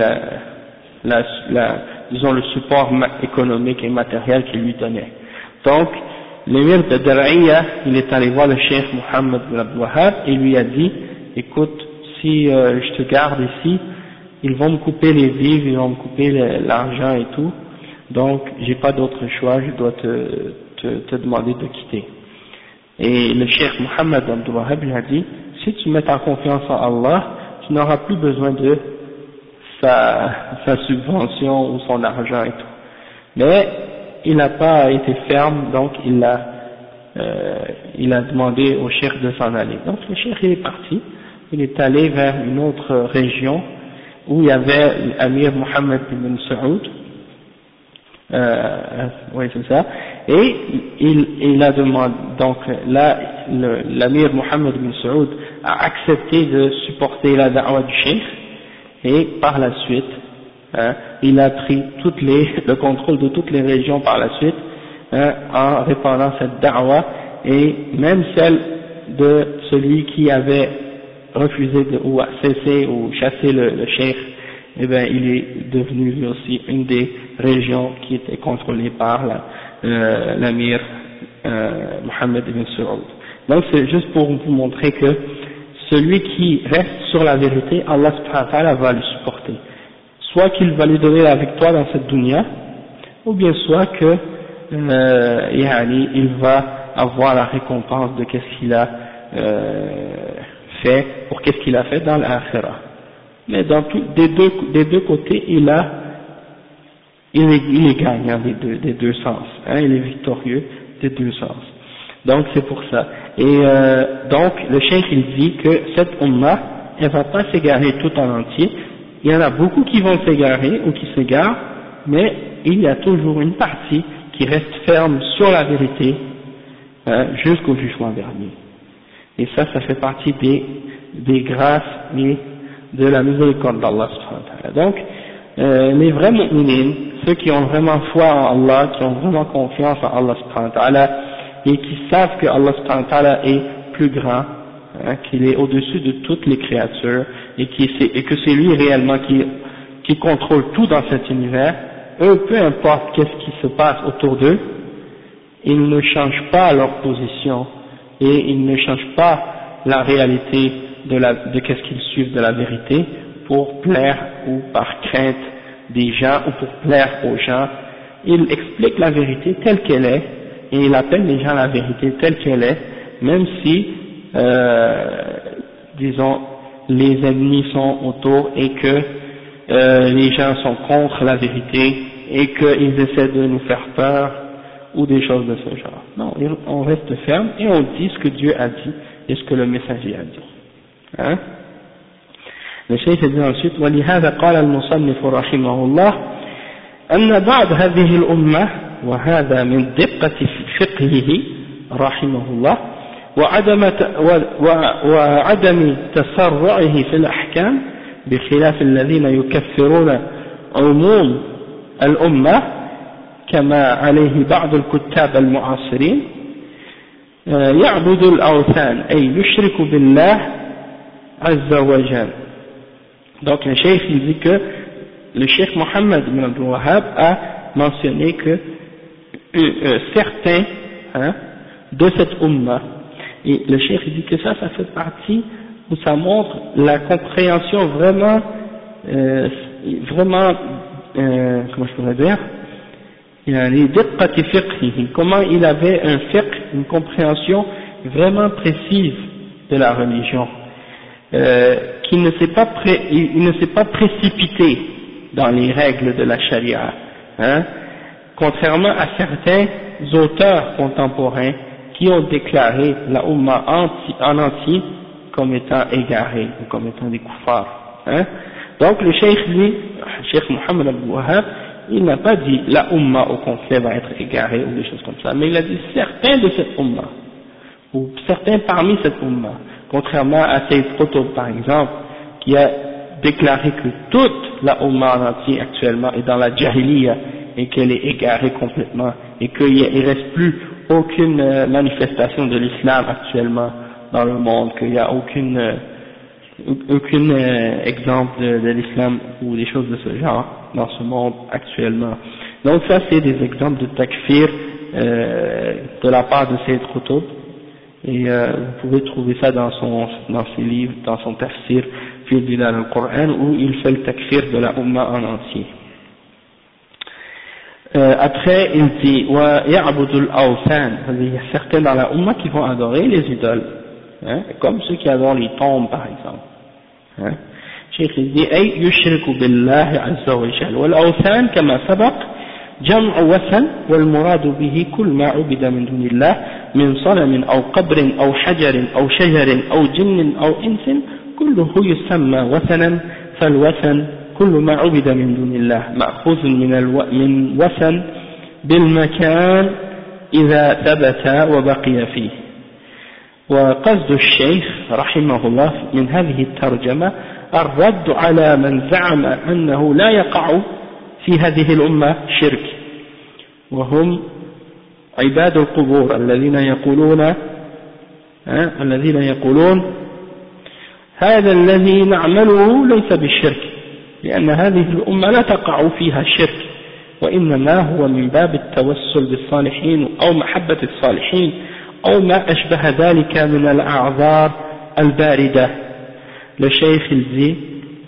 disons le support économique et matériel qu'il lui donnait. Donc l'émir de Dar'iyya, il est allé voir le cheikh Mohammed ibn Abdul Wahhab et lui a dit, écoute, si je te garde ici, ils vont me couper les vives, ils vont me couper l'argent et tout, donc j'ai pas d'autre choix, je dois te demander de quitter. Et le cheikh Mohammed ibn Abdul Wahhab lui a dit, si tu mets ta confiance en Allah, tu n'auras plus besoin de sa subvention ou son argent et tout. Mais il n'a pas été ferme, donc il a demandé au cheikh de s'en aller. Donc le cheikh il est parti, il est allé vers une autre région où il y avait l'amir Mohammed ibn Saoud, oui c'est ça, et il a demandé, donc là l'amir Mohammed bin Saoud a accepté de supporter la da'wa du cheikh, et par la suite, il a pris le contrôle de toutes les régions par la suite, en répandant cette da'wa, et même celle de celui qui avait refusé ou cessé ou chassé le cheikh, eh bien il est devenu lui aussi une des régions qui était contrôlée par l'amir Mohammed ibn Saoud. Donc c'est juste pour vous montrer que celui qui reste sur la vérité, Allah subhanahu wa ta'ala va le supporter. Soit qu'il va lui donner la victoire dans cette dunya, ou bien soit que il va avoir la récompense de qu'est-ce qu'il a fait, pour qu'est-ce qu'il a fait dans l'akhirah. Mais des deux côtés, il est gagnant des deux sens, il est victorieux des deux sens. Donc c'est pour ça. Et donc le cheikh il dit que cette umma, elle va pas s'égarer tout en entier. Il y en a beaucoup qui vont s'égarer ou qui s'égarent, mais il y a toujours une partie qui reste ferme sur la vérité jusqu'au jugement dernier. Et ça fait partie des grâces et de la miséricorde d'Allah subhanahu wa ta'ala. Donc les vrais mu'minines, ceux qui ont vraiment foi en Allah, qui ont vraiment confiance en Allah subhanahu wa ta'ala, et qui savent que Allah subhanahu wa ta'ala est plus grand, qu'il est au-dessus de toutes les créatures, et que c'est lui réellement qui contrôle tout dans cet univers, eux, peu importe qu'est-ce qui se passe autour d'eux, ils ne changent pas leur position, et ils ne changent pas la réalité de qu'est-ce qu'ils suivent de la vérité, pour plaire ou par crainte des gens, ou pour plaire aux gens. Ils expliquent la vérité telle qu'elle est, et il appelle les gens à la vérité telle qu'elle est, même si, disons, les ennemis sont autour et que les gens sont contre la vérité et qu'ils essaient de nous faire peur ou des choses de ce genre. Non, on reste ferme et on dit ce que Dieu a dit et ce que le messager a dit. Le cheikh dit ensuite: وَلِهَذَا قال المصنف رحمه الله أن بعض هذه الأمة وهذا من دقة فقهه رحمه الله وعدم تسرعه في الأحكام بخلاف الذين يكفرون عموم الأمة كما عليه بعض الكتاب المعاصرين يعبد الأوثان أي يشرك بالله عز وجل. Donc le cheikh il dit que le cheikh Mohammed ibn Abdul Wahhab a mentionné que certains de cette umma, et le cheikh il dit que ça fait partie, où ça montre la compréhension vraiment comment je pourrais dire, comment il avait un fiqh, une compréhension vraiment précise de la religion, qu'il ne s'est pas précipité dans les règles de la charia, contrairement à certains auteurs contemporains qui ont déclaré la Ummah en entier comme étant égarée, ou comme étant des koufars. Donc le cheikh, lui, cheikh Mohammed Abdul Wahhab, il n'a pas dit la Ummah au complet va être égarée ou des choses comme ça, mais il a dit certains de cette Ummah, ou certains parmi cette Ummah, contrairement à Sayyid Qutb par exemple, qui a déclaré que toute la Ummah en entier actuellement est dans la Jahiliya et qu'elle est égarée complètement et qu'il ne reste plus aucune manifestation de l'islam actuellement dans le monde, qu'il n'y a aucun exemple de l'islam ou des choses de ce genre dans ce monde actuellement. Donc ça c'est des exemples de takfir de la part de Sayyid Qutb, et vous pouvez trouver ça dans ses livres, dans son tafsir fi Dilal al-Qur'an, où il fait le takfir de la Ummah en entier. Après il dit wa ya'budul awthan, il y a certains dans la Ummah qui vont adorer les idoles, comme ceux qui adorent les tombes par exemple. Cheikh il dit ay yushriku billahi azza wa jalla wal awthan kama sabaq جمع وثن والمراد به كل ما عبد من دون الله من صنم أو قبر أو حجر أو شجر أو جن أو إنس كله يسمى وثنا فالوثن كل ما عبد من دون الله مأخوذ من وثن بالمكان إذا ثبت وبقي فيه. وقصد الشيخ رحمه الله من هذه الترجمة الرد على من زعم أنه لا يقع في هذه الأمة شرك، وهم عباد القبور الذين يقولون هذا الذي نعمله ليس بالشرك، لأن هذه الأمة لا تقع فيها الشرك، وإنما هو من باب التوسل بالصالحين أو محبة الصالحين أو ما أشبه ذلك من الأعذار الباردة. Le cheikh il dit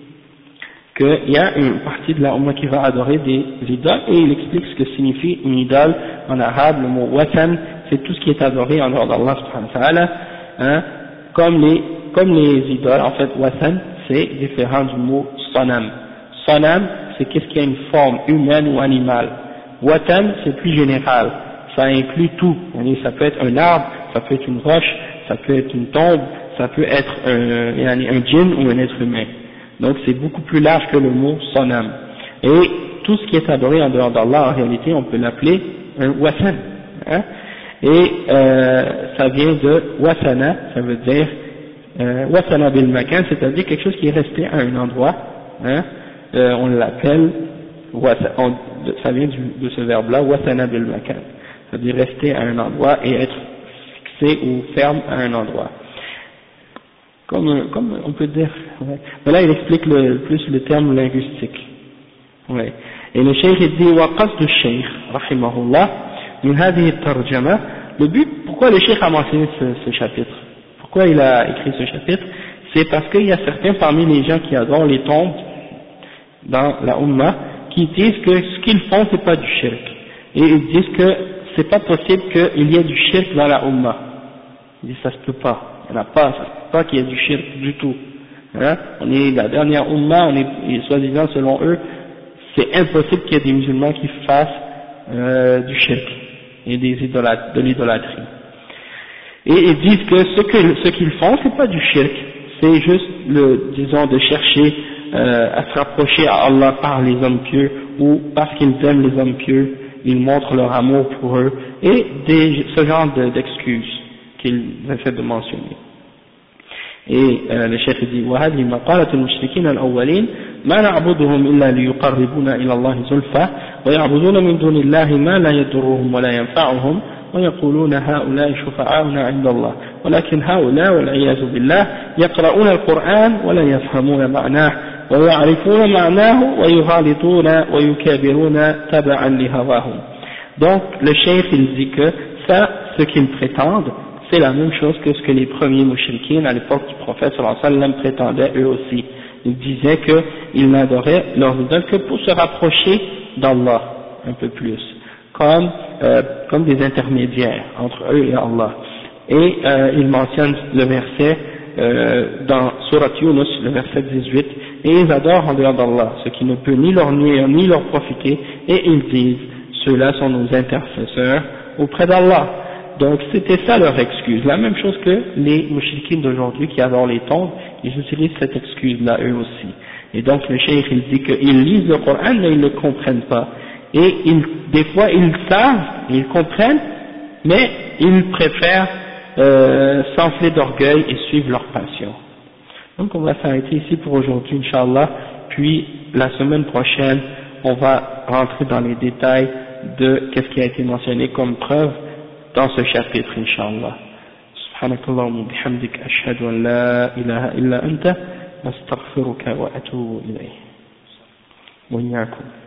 qu'il y a une partie de la Ummah qui va adorer des idoles, et il explique ce que signifie une idole en arabe. Le mot watan, c'est tout ce qui est adoré en dehors d'Allah subhanahu wa ta'ala, hein, comme les idoles. En fait, watan c'est différent du mot sanam. Sanam c'est qu'est-ce qui a une forme humaine ou animale. Watan c'est plus général, ça inclut tout. Ça peut être un arbre, ça peut être une roche, ça peut être une tombe, ça peut être un djinn ou un être humain. Donc c'est beaucoup plus large que le mot sanam. Et tout ce qui est adoré en dehors d'Allah, en réalité, on peut l'appeler un watan. Hein? Et ça vient de wasana, ça veut dire wasana bil makan, c'est-à-dire quelque chose qui est resté à un endroit. Hein? On l'appelle, ça vient de ce verbe-là, wasana bil makan, c'est-à-dire rester à un endroit et être fixé ou ferme à un endroit. Comme on peut dire, ouais. Mais là il explique plus le terme linguistique. Ouais. Et le cheikh il dit وقصد الشيخ رحمه الله من هذه الترجمة. Le but, pourquoi le cheikh a mentionné ce chapitre, pourquoi il a écrit ce chapitre, c'est parce qu'il y a certains parmi les gens qui adorent les tombes dans la Ummah qui disent que ce qu'ils font c'est pas du shirk, et ils disent que c'est pas possible qu'il y ait du shirk dans la Ummah. Ils disent ça se peut pas. Il n'y en a pas, ça ne peut pas qu'il y ait du shirk du tout. Hein? On est la dernière Ummah, et soi-disant selon eux, c'est impossible qu'il y ait des musulmans qui fassent du shirk et de l'idolâtrie. Et ils disent que ce qu'ils font, c'est pas du shirk, c'est juste disons, de chercher à se rapprocher à Allah par les hommes pieux, ou parce qu'ils aiment les hommes pieux, ils montrent leur amour pour eux, et ce genre d'excuses qu'il essaie de mentionner. Et le cheikh dit وهذه مقالة المشركين الأولين ما نعبدهم إلا ليقربونا إلى الله زلفى ويعبدون من دون الله ما لا يضرهم ولا ينفعهم ويقولون هؤلاء شفعاؤنا عند الله ولكن هؤلاء والعياذ بالله يقرؤون القرآن ولا يفهمون معناه ويعرفون معناه ويغالطون ويكابرون تبعا لهواهم. Donc le cheikh il dit que ça, ce qu'ils prétendent, c'est la même chose que ce que les premiers mouchriquins à l'époque du prophète sallallahu alayhi wa sallam prétendaient eux aussi. Ils disaient qu'ils n'adoraient leurs idoles que pour se rapprocher d'Allah un peu plus, comme des intermédiaires entre eux et Allah. Et ils mentionnent le verset dans Surat Yunus, le verset 18, et ils adorent en dehors d'Allah, ce qui ne peut ni leur nuire ni leur profiter, et ils disent, ceux-là sont nos intercesseurs auprès d'Allah. Donc c'était ça leur excuse, la même chose que les mouchriquins d'aujourd'hui qui adorent les tombes, ils utilisent cette excuse-là eux aussi. Et donc le cheikh il dit qu'ils lisent le Coran mais ils ne le comprennent pas. Et des fois ils savent, ils comprennent, mais ils préfèrent s'enfler d'orgueil et suivre leur passion. Donc on va s'arrêter ici pour aujourd'hui, Inch'Allah, puis la semaine prochaine on va rentrer dans les détails de qu'est-ce qui a été mentionné comme preuve dans ce chapitre, Inch'Allah. Subhanakallahumma bihamdik, ashhadu an la ilaha illa anta, astaghfiruka wa atubu ilayh. Wa iyyakum.